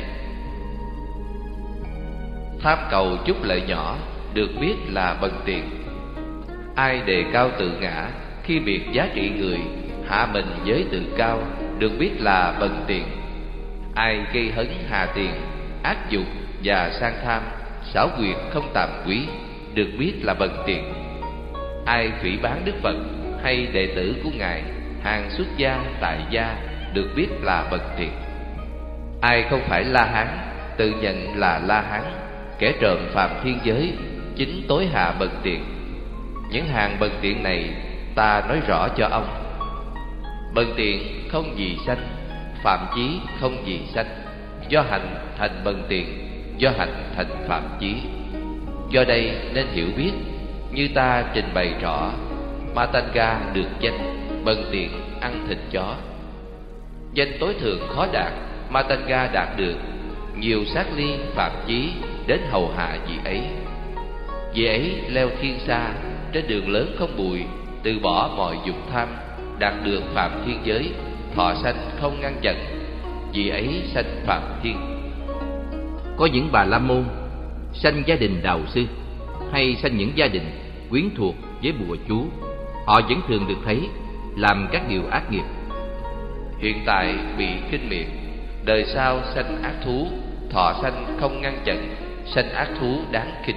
tham cầu chút lợi nhỏ, được biết là bần tiền. Ai đề cao tự ngã, khi biệt giá trị người, hạ mình với tự cao, được biết là bần tiền. Ai gây hấn hà tiền, ác dục và sang tham, xảo quyệt không tàm quý, được biết là bần tiền. Ai phỉ báng Đức Phật hay đệ tử của Ngài, hàng xuất gia, tại gia, được biết là bần tiền. Ai không phải La Hán, tự nhận là La Hán, kẻ trộm phàm thiên giới, chính tối hạ bần tiền. Những hàng bần tiền này ta nói rõ cho ông. Bần tiền không gì sanh, phạm chí không gì sanh, do hành thành bần tiền, do hành thành phạm chí. Do đây nên hiểu biết, như ta trình bày rõ, Matanga được danh, bần tiền ăn thịt chó. Danh tối thượng khó đạt, Matanga đạt được, nhiều sát ly phạm chí đến hầu hạ vị ấy. Vị ấy leo thiên xa, trên đường lớn không bụi, từ bỏ mọi dục tham, đạt được phạm thiên giới, thọ sanh không ngăn chặn, vì ấy sanh phạm thiên. Có những bà la môn sanh gia đình đạo sư hay sanh những gia đình quyến thuộc với bùa chú, họ vẫn thường được thấy làm các điều ác nghiệp. Hiện tại bị khinh miệt, đời sau sanh ác thú, thọ sanh không ngăn chặn, sanh ác thú đáng khinh.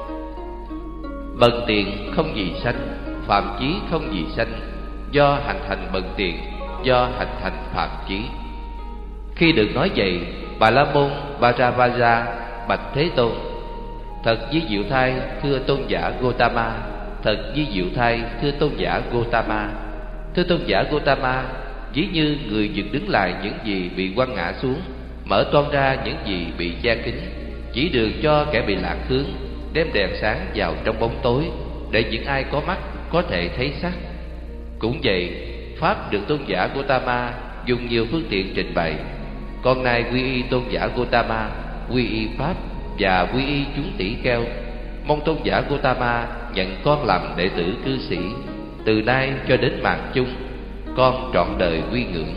Bần tiện không gì sanh, phạm chí không gì sanh, do hành thành bần tiện, do hành thành phạm chí. Khi được nói vậy, Bà La Môn Vajravaja bạch Thế Tôn: Thật với diệu thai thưa tôn giả Gotama, thật với diệu thai thưa tôn giả Gotama. Thưa tôn giả Gotama, ví như người dựng đứng lại những gì bị quăng ngã xuống, mở toang ra những gì bị che kín, chỉ đường cho kẻ bị lạc hướng, đem đèn sáng vào trong bóng tối, để những ai có mắt có thể thấy sắc. Cũng vậy, pháp được tôn giả Gotama dùng nhiều phương tiện trình bày. Con nay quy y tôn giả Gotama, quy y pháp và quy y chúng tỷ kheo. Mong tôn giả Gotama nhận con làm đệ tử cư sĩ, từ nay cho đến mạng chung, con trọn đời quy ngưỡng.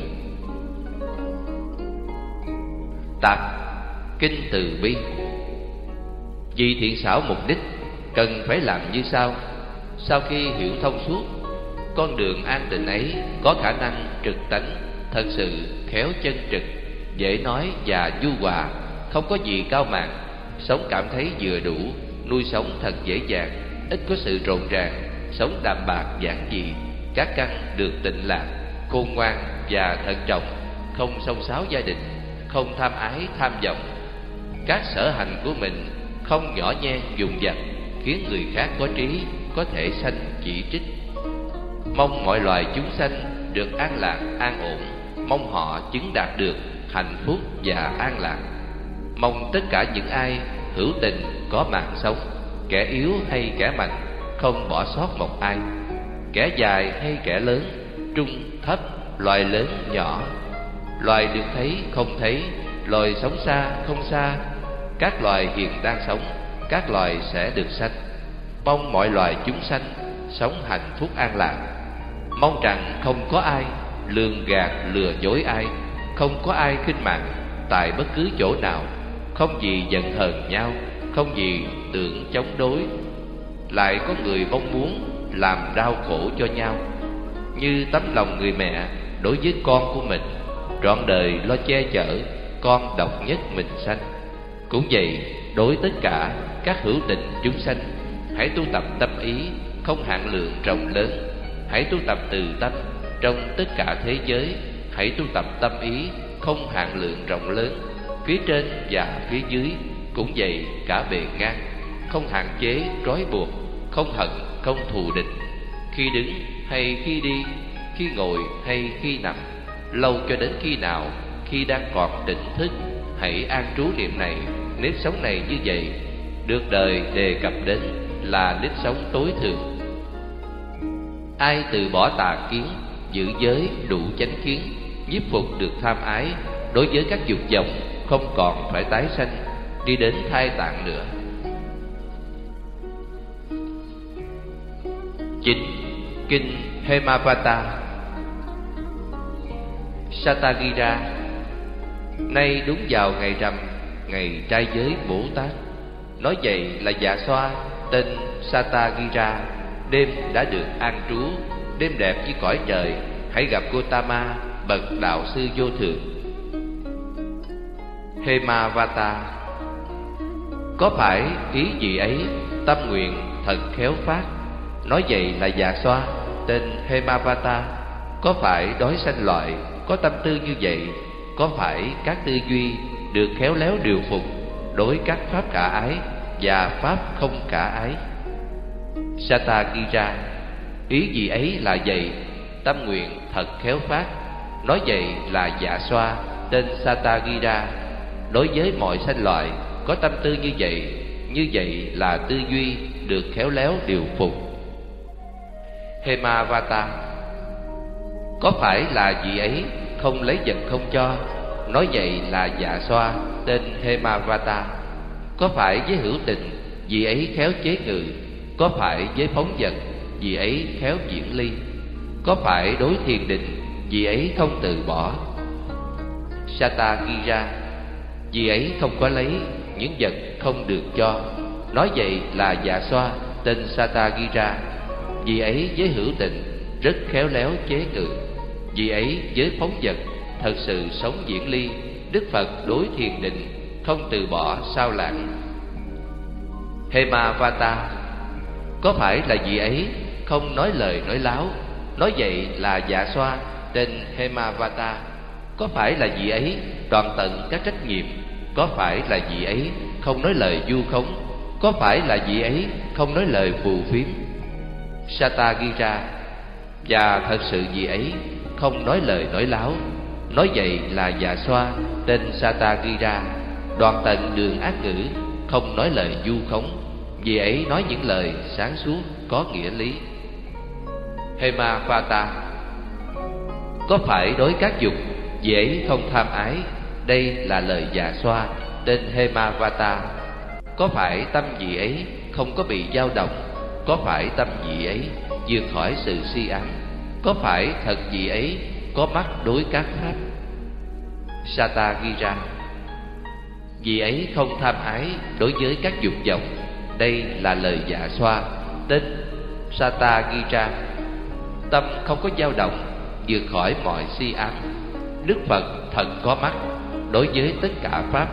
Tạp Kinh Từ Bi. Vì thiện xảo mục đích, cần phải làm như sau. Sau khi hiểu thông suốt, con đường an tịnh ấy có khả năng trực tánh, thật sự khéo chân trực, dễ nói và nhu hòa, không có gì cao mạn, sống cảm thấy vừa đủ, nuôi sống thật dễ dàng, ít có sự rộn ràng, sống đạm bạc giản dị, các căn được tịnh lạc, khôn ngoan và thận trọng, không xông xáo gia đình, không tham ái tham vọng. Các sở hành của mình không nhỏ nhen dùng dặt, khiến người khác có trí có thể sanh chỉ trích. Mong mọi loài chúng sanh được an lạc an ổn, mong họ chứng đạt được hạnh phúc và an lạc. Mong tất cả những ai hữu tình có mạng sống, kẻ yếu hay kẻ mạnh, không bỏ sót một ai, kẻ dài hay kẻ lớn, trung thấp, loài lớn nhỏ, loài được thấy không thấy, loài sống xa không xa, các loài hiện đang sống, các loài sẽ được sanh. Mong mọi loài chúng sanh sống hạnh phúc an lạc. Mong rằng không có ai lường gạt lừa dối ai, không có ai khinh mạng tại bất cứ chỗ nào, không gì giận hờn nhau, không gì tưởng chống đối, lại có người mong muốn làm đau khổ cho nhau, như tấm lòng người mẹ đối với con của mình, trọn đời lo che chở con độc nhất mình sanh. Cũng vậy, đối tất cả các hữu tình chúng sanh, hãy tu tập tâm ý không hạn lượng rộng lớn, hãy tu tập từ tâm trong tất cả thế giới, hãy tu tập tâm ý không hạn lượng rộng lớn, phía trên và phía dưới cũng vậy, cả bề ngang, không hạn chế trói buộc, không hận không thù địch, khi đứng hay khi đi, khi ngồi hay khi nằm, lâu cho đến khi nào, khi đang còn tỉnh thức, hãy an trú niệm này. Nếp sống này như vậy được đời đề cập đến là nếp sống tối thượng. Ai từ bỏ tà kiến, giữ giới đủ chánh kiến, nhiếp phục được tham ái, đối với các dục vọng không còn phải tái sanh, đi đến thai tạng nữa. 9. Kinh Hemavata. Satagira. Nay đúng vào ngày rằm, ngày trai giới Bồ Tát. Nói vậy là Dạ Xoa tên Satagira, đêm đã được an trú, đêm đẹp với cõi trời, hãy gặp Gotama, bậc đạo sư vô thượng. Hemavata. Có phải ý gì ấy, tâm nguyện thật khéo phát. Nói vậy là Dạ Xoa tên Hemavata. Có phải đói sanh loại có tâm tư như vậy? Có phải các tư duy được khéo léo điều phục đối các pháp cả ái và pháp không cả ái? Satagira. Ý gì ấy là vậy, tâm nguyện thật khéo phát. Nói vậy là Dạ Xoa tên Satagira. Đối với mọi sanh loại có tâm tư như vậy là tư duy được khéo léo điều phục. Hemavata. Có phải là vị ấy không lấy vật không cho? Nói vậy là Dạ Xoa tên Hemavata. Có phải với hữu tình, vị ấy khéo chế ngự? Có phải với phóng vật, vị ấy khéo diễn ly? Có phải đối thiền định, vì ấy không từ bỏ. Satagira, vì ấy không có lấy những vật không được cho. Nói vậy là Dạ Xoa tên Satagira, vì ấy với hữu tình rất khéo léo chế ngự. Vì ấy với phóng vật thật sự sống diễn ly. Đức Phật đối thiền định không từ bỏ sao lãng. Hemavata, có phải là vị ấy không nói lời nói láo. Nói vậy là Dạ Xoa tên Hemavata, có phải là vị ấy toàn tận các trách nhiệm. Có phải là vị ấy không nói lời vu khống. Có phải là vị ấy không nói lời phù phiếm. Satagira, và thật sự vị ấy không nói lời nói láo. Nói vậy là Dạ Xoa tên Satagira, đoạn tận đường ác ngữ, không nói lời vu khống. Vì ấy nói những lời sáng suốt có nghĩa lý. Hemavata, có phải đối các dục, vì ấy không tham ái. Đây là lời Dạ Xoa tên Hemavata. Có phải tâm vị ấy không có bị dao động. Có phải tâm vị ấy vượt khỏi sự si ám. Có phải thật vị ấy có mắt đối các pháp. Satagira, vì ấy không tham ái đối với các dục vọng. Đây là lời Dạ Xoa tên Satagira. Tâm không có dao động, vượt khỏi mọi si ám. Đức Phật thật có mắt đối với tất cả pháp.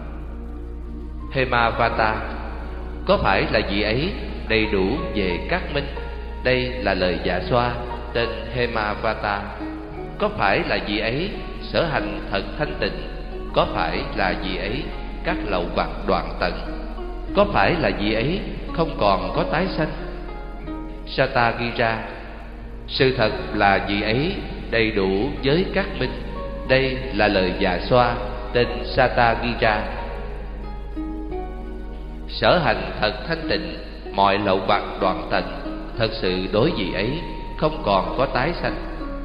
Hemavata, có phải là vị ấy đầy đủ về các minh. Đây là lời Dạ Xoa tên Hemavata. Có phải là vị ấy sở hành thật thanh tịnh. Có phải là vị ấy các lậu hoặc đoạn tận. Có phải là vị ấy không còn có tái sanh. Satagira, sự thật là vị ấy đầy đủ với các minh. Đây là lời Dạ Xoa tên Satagira. Sở hành thật thanh tịnh, mọi lậu hoặc đoạn tận. Thật sự đối vị ấy không còn có tái sanh.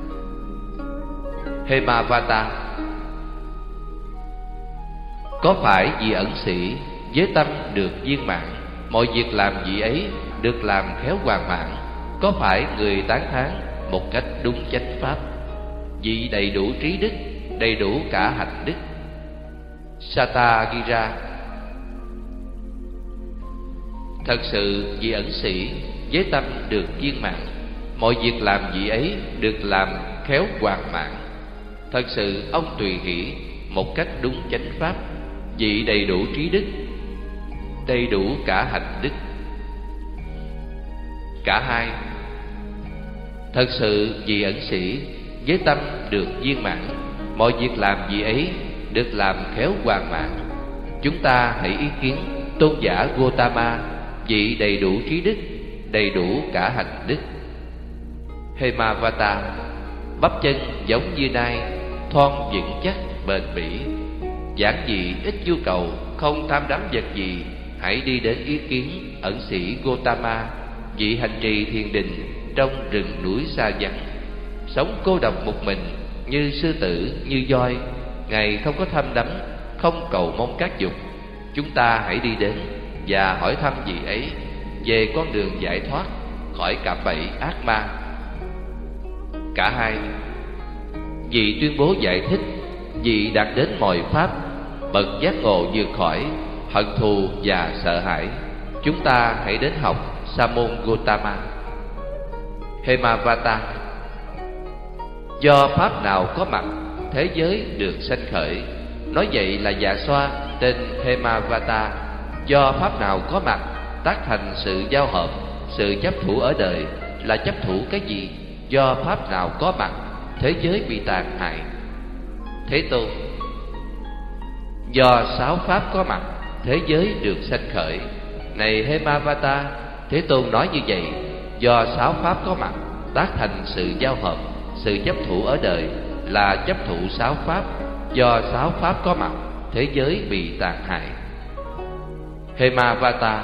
Hemavata, có phải vị ẩn sĩ với tâm được viên mãn. Mọi việc làm vị ấy được làm khéo hoàn mãn. Có phải người tán thán một cách đúng chánh pháp. Vị đầy đủ trí đức, đầy đủ cả hạnh đức. Satagira, thật sự vị ẩn sĩ với tâm được viên mãn. Mọi việc làm vị ấy được làm khéo hoàn mãn. Thật sự ông tùy hỷ một cách đúng chánh pháp. Vị đầy đủ trí đức, đầy đủ cả hạnh đức. Cả hai, thật sự vị ẩn sĩ với tâm được viên mãn. Mọi việc làm vị ấy được làm khéo hoàn mãn. Chúng ta hãy ý kiến tôn giả Gotama, vị đầy đủ trí đức, đầy đủ cả hạnh đức. Hemavata, bắp chân giống như nai, thon vững chắc bền bỉ. Giản dị ít nhu cầu, không tham đắm vật gì. Hãy đi đến ý kiến ẩn sĩ Gotama, vị hành trì thiền định trong rừng núi xa vắng, sống cô độc một mình, như sư tử, như voi. Ngài không có tham đắm, không cầu mong các dục. Chúng ta hãy đi đến và hỏi thăm vị ấy về con đường giải thoát khỏi cạm bẫy ác ma. Cả hai, vị tuyên bố giải thích, vị đạt đến mọi pháp, bậc giác ngộ vượt khỏi hận thù và sợ hãi. Chúng ta hãy đến học Sa môn Gotama. Hemavata, do pháp nào có mặt, thế giới được sanh khởi. Nói vậy là Dạ Xoa tên Hemavata. Do pháp nào có mặt, tác thành sự giao hợp. Sự chấp thủ ở đời là chấp thủ cái gì? Do pháp nào có mặt, thế giới bị tàn hại. Thế Tôn, do sáu pháp có mặt, thế giới được sanh khởi. Này Hemavata, Thế Tôn nói như vậy. Do sáu pháp có mặt, tác thành sự giao hợp. Sự chấp thủ ở đời là chấp thủ sáu pháp. Do sáu pháp có mặt, thế giới bị tàn hại. Hemavata,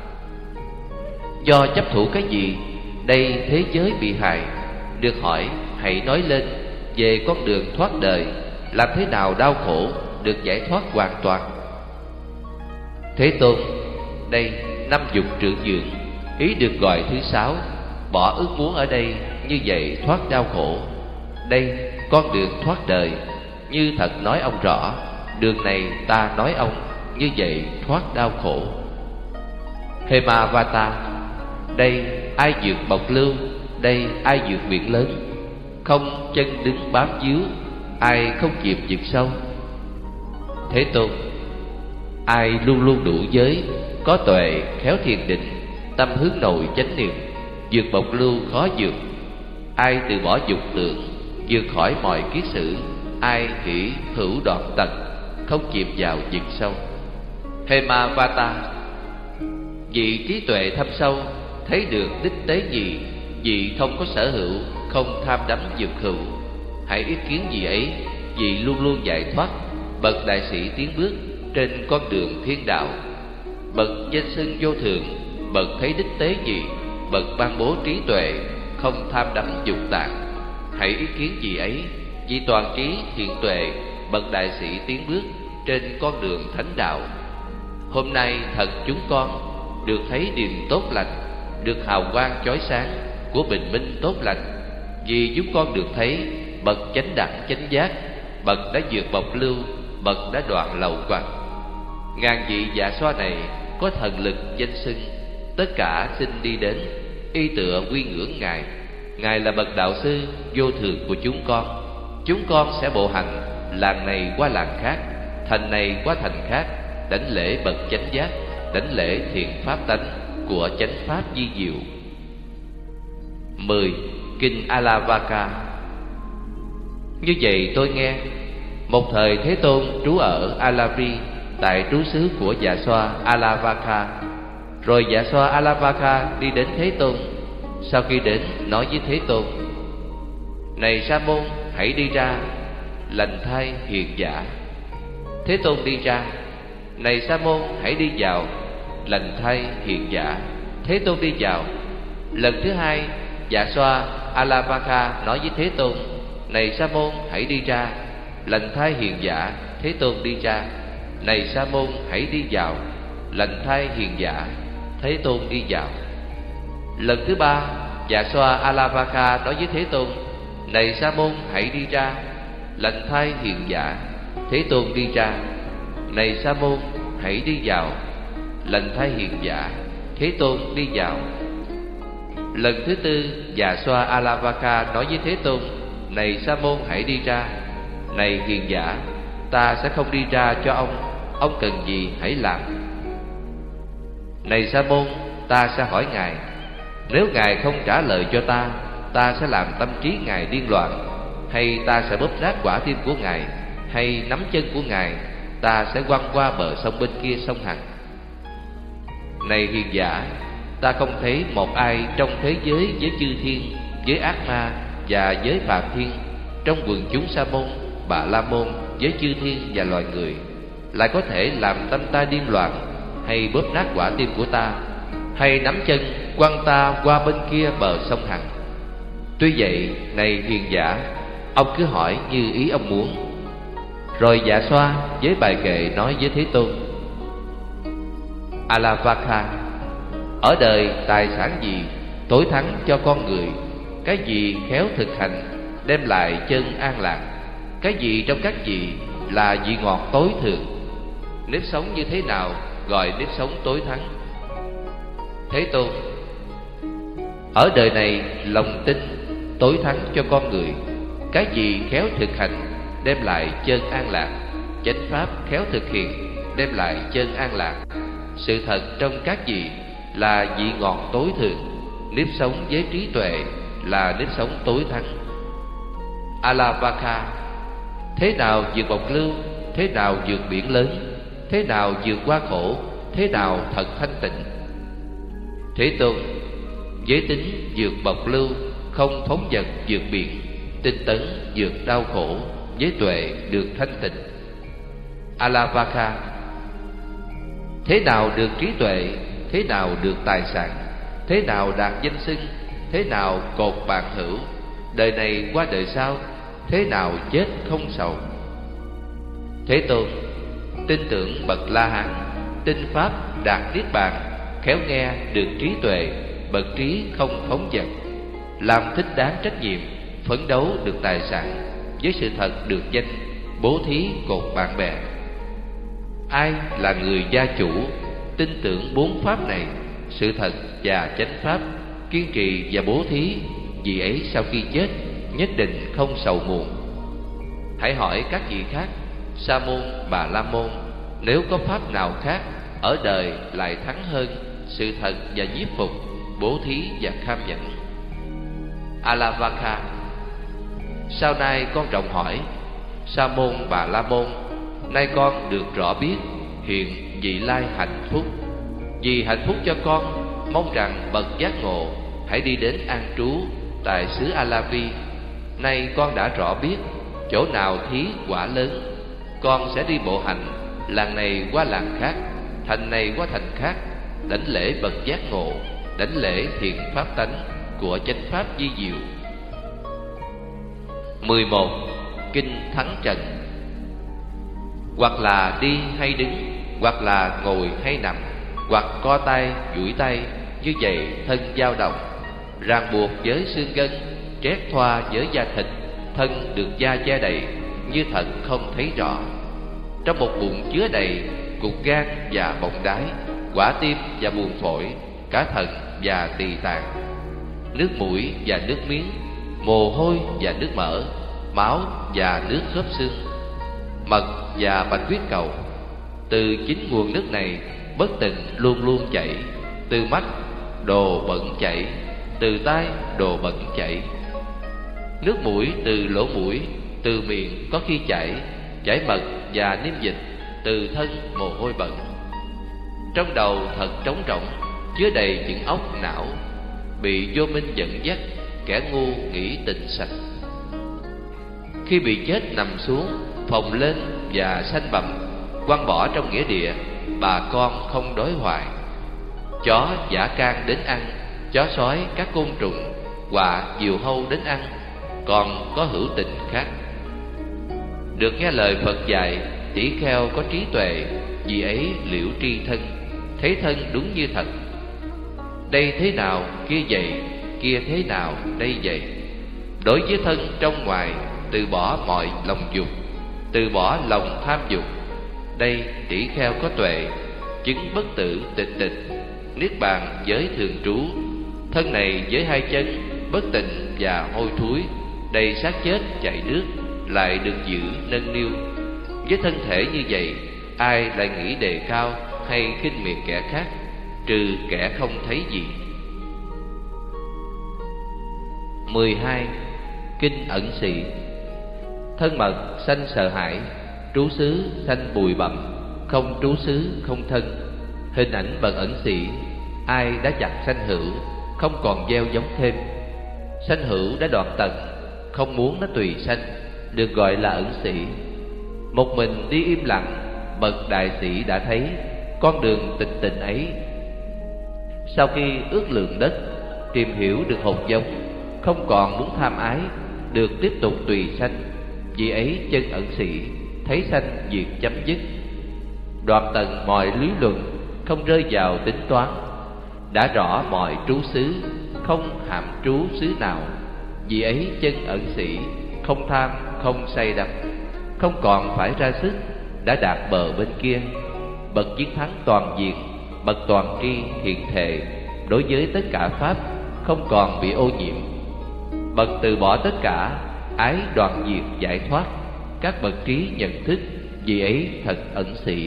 do chấp thủ cái gì đây thế giới bị hại? Được hỏi, hãy nói lên về con đường thoát đời. Làm thế nào đau khổ được giải thoát hoàn toàn? Thế Tôn, đây năm dục trưởng dưỡng, ý được gọi thứ sáu. Bỏ ước muốn ở đây, như vậy thoát đau khổ. đây con đường thoát đời, như thật nói ông rõ. Đường này ta nói ông, như vậy thoát đau khổ. Hemavata, đây ai vượt bộc lưu, đây ai vượt biển lớn. Không chân đứng bám víu, ai không chìm vực sâu. Thế Tôn, ai luôn luôn đủ giới, có tuệ khéo thiền định, tâm hướng nội chánh niệm, vượt bộc lưu khó vượt. Ai từ bỏ dục tưởng, vượt khỏi mọi kiết sử. Ai hỷ hữu đoạn tận, không chìm vào vực sâu. Hemavata, vị trí tuệ thâm sâu, thấy được đích tế gì, vị không có sở hữu, không tham đắm dục hữu. Hãy ý kiến gì ấy, vị luôn luôn giải thoát. Bậc đại sĩ tiến bước trên con đường thiên đạo. Bậc danh xưng vô thường, bậc thấy đích tế gì, bậc ban bố trí tuệ, không tham đắm dục tạng. Hãy ý kiến gì ấy, vị toàn trí thiện tuệ, bậc đại sĩ tiến bước trên con đường thánh đạo. Hôm nay thật chúng con được thấy điềm tốt lành, được hào quang chói sáng của bình minh tốt lành. Vì chúng con được thấy bậc chánh đẳng chánh giác, bậc đã vượt bộc lưu, bậc đã đoạn lậu quằn. Ngàn vị dạ xoa này có thần lực danh xưng, tất cả xin đi đến y tựa quy ngưỡng Ngài. Ngài là bậc đạo sư vô thường của chúng con. Chúng con sẽ bộ hành làng này qua làng khác, thành này qua thành khác, đảnh lễ bậc chánh giác, đảnh lễ thiện pháp tánh của chánh pháp di diệu. 10. Kinh Alavaka. Như vậy tôi nghe, một thời Thế Tôn trú ở Alavi, tại trú xứ của dạ xoa Alavaka. Rồi dạ xoa Alavaka đi đến Thế Tôn. Sau khi đến, nói với Thế Tôn: Này Sa môn, hãy đi ra, lành thai hiền giả. Thế Tôn đi ra. Này Sa môn, hãy đi vào, lành thai hiền giả. Thế Tôn đi vào. Lần thứ hai, dạ xoa Alavaka nói với Thế Tôn: Này Sa môn, hãy đi ra, lành thai hiền giả. Thế Tôn đi ra. Này Sa môn, hãy đi vào, lành thai hiền giả. Thế Tôn đi vào. Lần thứ ba, dạ xoa Alavaka nói với Thế Tôn: Này Sa môn, hãy đi ra, lành thai hiền giả. Thế Tôn đi ra. Này Sa môn, hãy đi vào, lành thai hiền giả. Thế Tôn đi vào. Lần thứ tư, dạ xoa Alavaka nói với Thế Tôn: Này Sa môn, hãy đi ra. Này hiền giả, ta sẽ không đi ra cho ông cần gì hãy làm. Này Sa môn, ta sẽ hỏi Ngài. Nếu Ngài không trả lời cho ta sẽ làm tâm trí Ngài điên loạn, hay ta sẽ bóp nát quả tim của Ngài, hay nắm chân của Ngài, ta sẽ quăng qua bờ sông bên kia sông Hằng. Này hiền giả, ta không thấy một ai trong thế giới với chư thiên, với ác ma và với phàm thiên, trong quần chúng Sa môn, Bà La môn, với chư thiên và loài người, lại có thể làm tâm ta điên loạn, hay bóp nát quả tim của ta, hay nắm chân quăng ta qua bên kia bờ sông Hằng. Tuy vậy, này hiền giả, ông cứ hỏi như ý ông muốn. Rồi dạ xoa với bài kệ nói với Thế Tôn: Alavaka, ở đời tài sản gì tối thắng cho con người? Cái gì khéo thực hành đem lại chân an lạc? Cái gì trong các gì là vị ngọt tối thượng? Nếp sống như thế nào gọi nếp sống tối thắng? Thế Tôn: Ở đời này lòng tin tối thắng cho con người. Cái gì khéo thực hành đem lại chân an lạc? Chánh pháp khéo thực hiện đem lại chân an lạc. Sự thật trong các gì là vị ngọt tối thượng. Nếp sống với trí tuệ là nếp sống tối thắng. Alavaka, thế nào vượt bộc lưu? Thế nào vượt biển lớn? Thế nào vượt qua khổ? Thế nào thật thanh tịnh? Thế Tôn: Giới tính vượt bộc lưu, không phóng dật vượt biển, tinh tấn vượt đau khổ, với tuệ được thanh tịnh. Alavaka, thế nào được trí tuệ? Thế nào được tài sản? Thế nào đạt danh xưng? Thế nào cột bạn hữu? Đời này qua đời sau, thế nào chết không sầu? Thế Tôn: Tin tưởng bậc La Hán, tin pháp đạt niết bàn, khéo nghe được trí tuệ, bậc trí không phóng dật, làm thích đáng trách nhiệm, phấn đấu được tài sản, với sự thật được danh, bố thí cột bạn bè. Ai là người gia chủ, tin tưởng bốn pháp này, sự thật và chánh pháp, kiên trì và bố thí, vì ấy sau khi chết nhất định không sầu muộn. Hãy hỏi các vị khác, Sa môn, Bà La môn, nếu có pháp nào khác ở đời lại thắng hơn sự thật và nhiếp phục, bố thí và kham nhẫn? Alavaka: sau nay con trọng hỏi, Sa môn, Bà La môn, nay con được rõ biết hiện vị lai hạnh phúc. Vì hạnh phúc cho con, mong rằng bậc giác ngộ hãy đi đến an trú tại xứ Alavi. Nay con đã rõ biết chỗ nào thí quả lớn, con sẽ đi bộ hành làng này qua làng khác, thành này qua thành khác, đảnh lễ bậc giác ngộ, đảnh lễ thiện pháp tánh của chánh pháp di diệu. 11. Kinh Thắng Trần. Hoặc là đi hay đứng, hoặc là ngồi hay nằm, hoặc co tay duỗi tay, như vậy thân dao động, ràng buộc với xương gân, trét thoa với da thịt, thân được da che đầy, như thật không thấy rõ. Trong một bụng chứa đầy cục gan và bọng đái, quả tim và buồng phổi, cả thận và tỳ tạng, nước mũi và nước miếng, mồ hôi và nước mỡ, máu và nước khớp xương, mật và bạch huyết cầu. Từ chính nguồn nước này bất tịnh luôn luôn chảy. Từ mắt đồ bẩn chảy, từ tai đồ bẩn chảy. Nước mũi từ lỗ mũi, từ miệng có khi chảy mật và niêm dịch, từ thân mồ hôi bẩn. Trong đầu thật trống rỗng, chứa đầy những óc não, bị vô minh dẫn dắt, kẻ ngu nghĩ tình sạch. Khi bị chết nằm xuống, phồng lên và sanh bầm, quăng bỏ trong nghĩa địa, bà con không đói hoài. Chó dã can đến ăn, chó sói các côn trùng, quạ diều hâu đến ăn, còn có hữu tình khác. Được nghe lời Phật dạy, tỷ kheo có trí tuệ, vì ấy liễu tri thân, thấy thân đúng như thật. Đây thế nào kia vậy, kia thế nào đây vậy. Đối với thân trong ngoài, từ bỏ mọi lòng dục, từ bỏ lòng tham dục. Đây tỷ kheo có tuệ, chứng bất tử tịch tịch, niết bàn giới thường trú. Thân này với hai chân bất tịnh và hôi thối, đầy xác chết chảy nước, lại được giữ nâng niu. Với thân thể như vậy, ai lại nghĩ đề cao hay khinh miệt kẻ khác, trừ kẻ không thấy gì. 12. Kinh Ẩn Sĩ. Thân mật sanh sợ hãi, trú xứ sanh bụi bặm, không trú xứ không thân. Hình ảnh bậc ẩn sĩ, ai đã chặt sanh hữu, không còn gieo giống thêm. Sanh hữu đã đoạn tận, không muốn nó tùy sanh, được gọi là ẩn sĩ. Một mình đi im lặng, bậc đại sĩ đã thấy con đường tịch tịnh ấy. Sau khi ước lượng đất, tìm hiểu được hột giống, không còn muốn tham ái, được tiếp tục tùy sanh. Vì ấy chân ẩn sĩ, thấy sanh diệt chấm dứt. Đoạn tận mọi lý luận, không rơi vào tính toán. Đã rõ mọi trú xứ, không hàm trú xứ nào. Vì ấy chân ẩn sĩ, không tham, không say đắm, không còn phải ra sức, đã đạt bờ bên kia. Bậc chiến thắng toàn diện, bậc toàn tri hiện thệ, đối với tất cả pháp không còn bị ô nhiễm. Bậc từ bỏ tất cả, ái đoạn diệt giải thoát, các bậc trí nhận thức, vì ấy thật ẩn sĩ.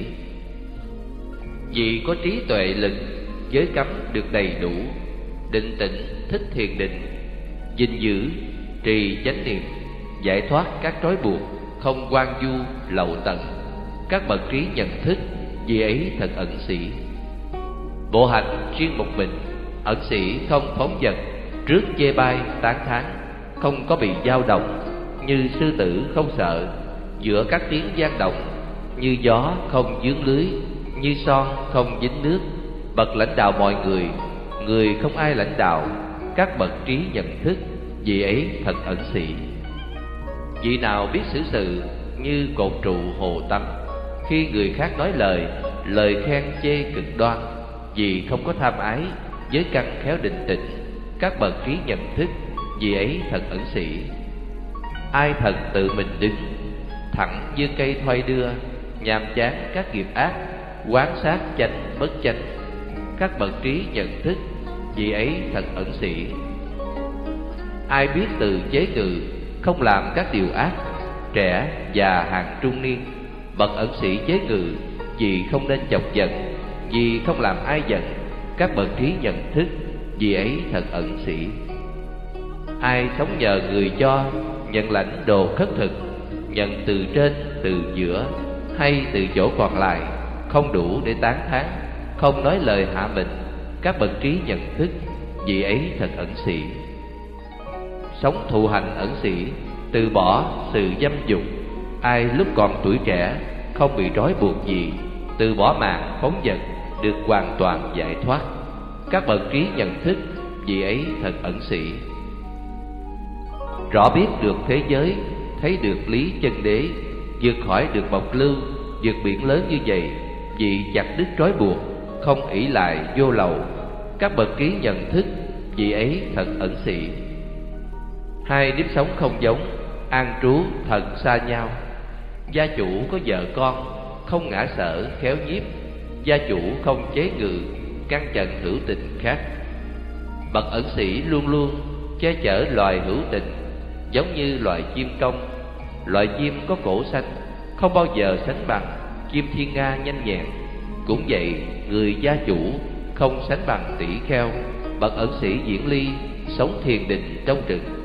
Vì có trí tuệ lực, giới cấm được đầy đủ, định tĩnh thích thiền định, gìn giữ trì chánh niệm, giải thoát các trói buộc, không quan du lậu tận, các bậc trí nhận thức, vì ấy thật ẩn sĩ. Bộ hành riêng một mình, ẩn sĩ không phóng dật, trước chê bai tán thán, không có bị dao động, như sư tử không sợ, giữa các tiếng vang động, như gió không vướng lưới, như son không dính nước. Bậc lãnh đạo mọi người, người không ai lãnh đạo, các bậc trí nhận thức, vì ấy thật ẩn sĩ. Vị nào biết xử sự như cột trụ hồ tâm, khi người khác nói lời khen chê cực đoan, vì không có tham ái, với căn khéo định tĩnh, các bậc trí nhận thức, vì ấy thật ẩn sĩ. ai thật tự mình đứng, thẳng như cây thoai đưa, nhàm chán các nghiệp ác, quán sát chánh bất chánh, các bậc trí nhận thức, vị ấy thật ẩn sĩ. Ai biết từ chế ngự, không làm các điều ác, trẻ, già, hàng trung niên, bậc ẩn sĩ chế ngự, vì không nên chọc giận, vì không làm ai giận, các bậc trí nhận thức, vì ấy thật ẩn sĩ. Ai sống nhờ người cho, nhận lãnh đồ khất thực, nhận từ trên, từ giữa hay từ chỗ còn lại, không đủ để tán thán, không nói lời hạ mình, các bậc trí nhận thức, vì ấy thật ẩn sĩ. Sống thụ hành ẩn sĩ, từ bỏ sự dâm dục, ai lúc còn tuổi trẻ, không bị trói buộc gì, từ bỏ mạng phóng dật, được hoàn toàn giải thoát, các bậc trí nhận thức, vì ấy thật ẩn sĩ. Rõ biết được thế giới, thấy được lý chân đế, vượt khỏi được mộc lưu, vượt biển lớn như vậy, vì chặt đứt trói buộc, không ỷ lại vô lậu, các bậc trí nhận thức, vì ấy thật ẩn sĩ. Hai nếp sống không giống, an trú thật xa nhau. Gia chủ có vợ con, không ngã sở khéo nhiếp, gia chủ không chế ngự, căn chặn hữu tình khác. Bậc ẩn sĩ luôn luôn che chở loài hữu tình, giống như loài chim công. Loài chim có cổ xanh, không bao giờ sánh bằng chim thiên nga nhanh nhẹn. Cũng vậy, người gia chủ không sánh bằng tỷ kheo. Bậc ẩn sĩ diễn ly, sống thiền định trong rừng.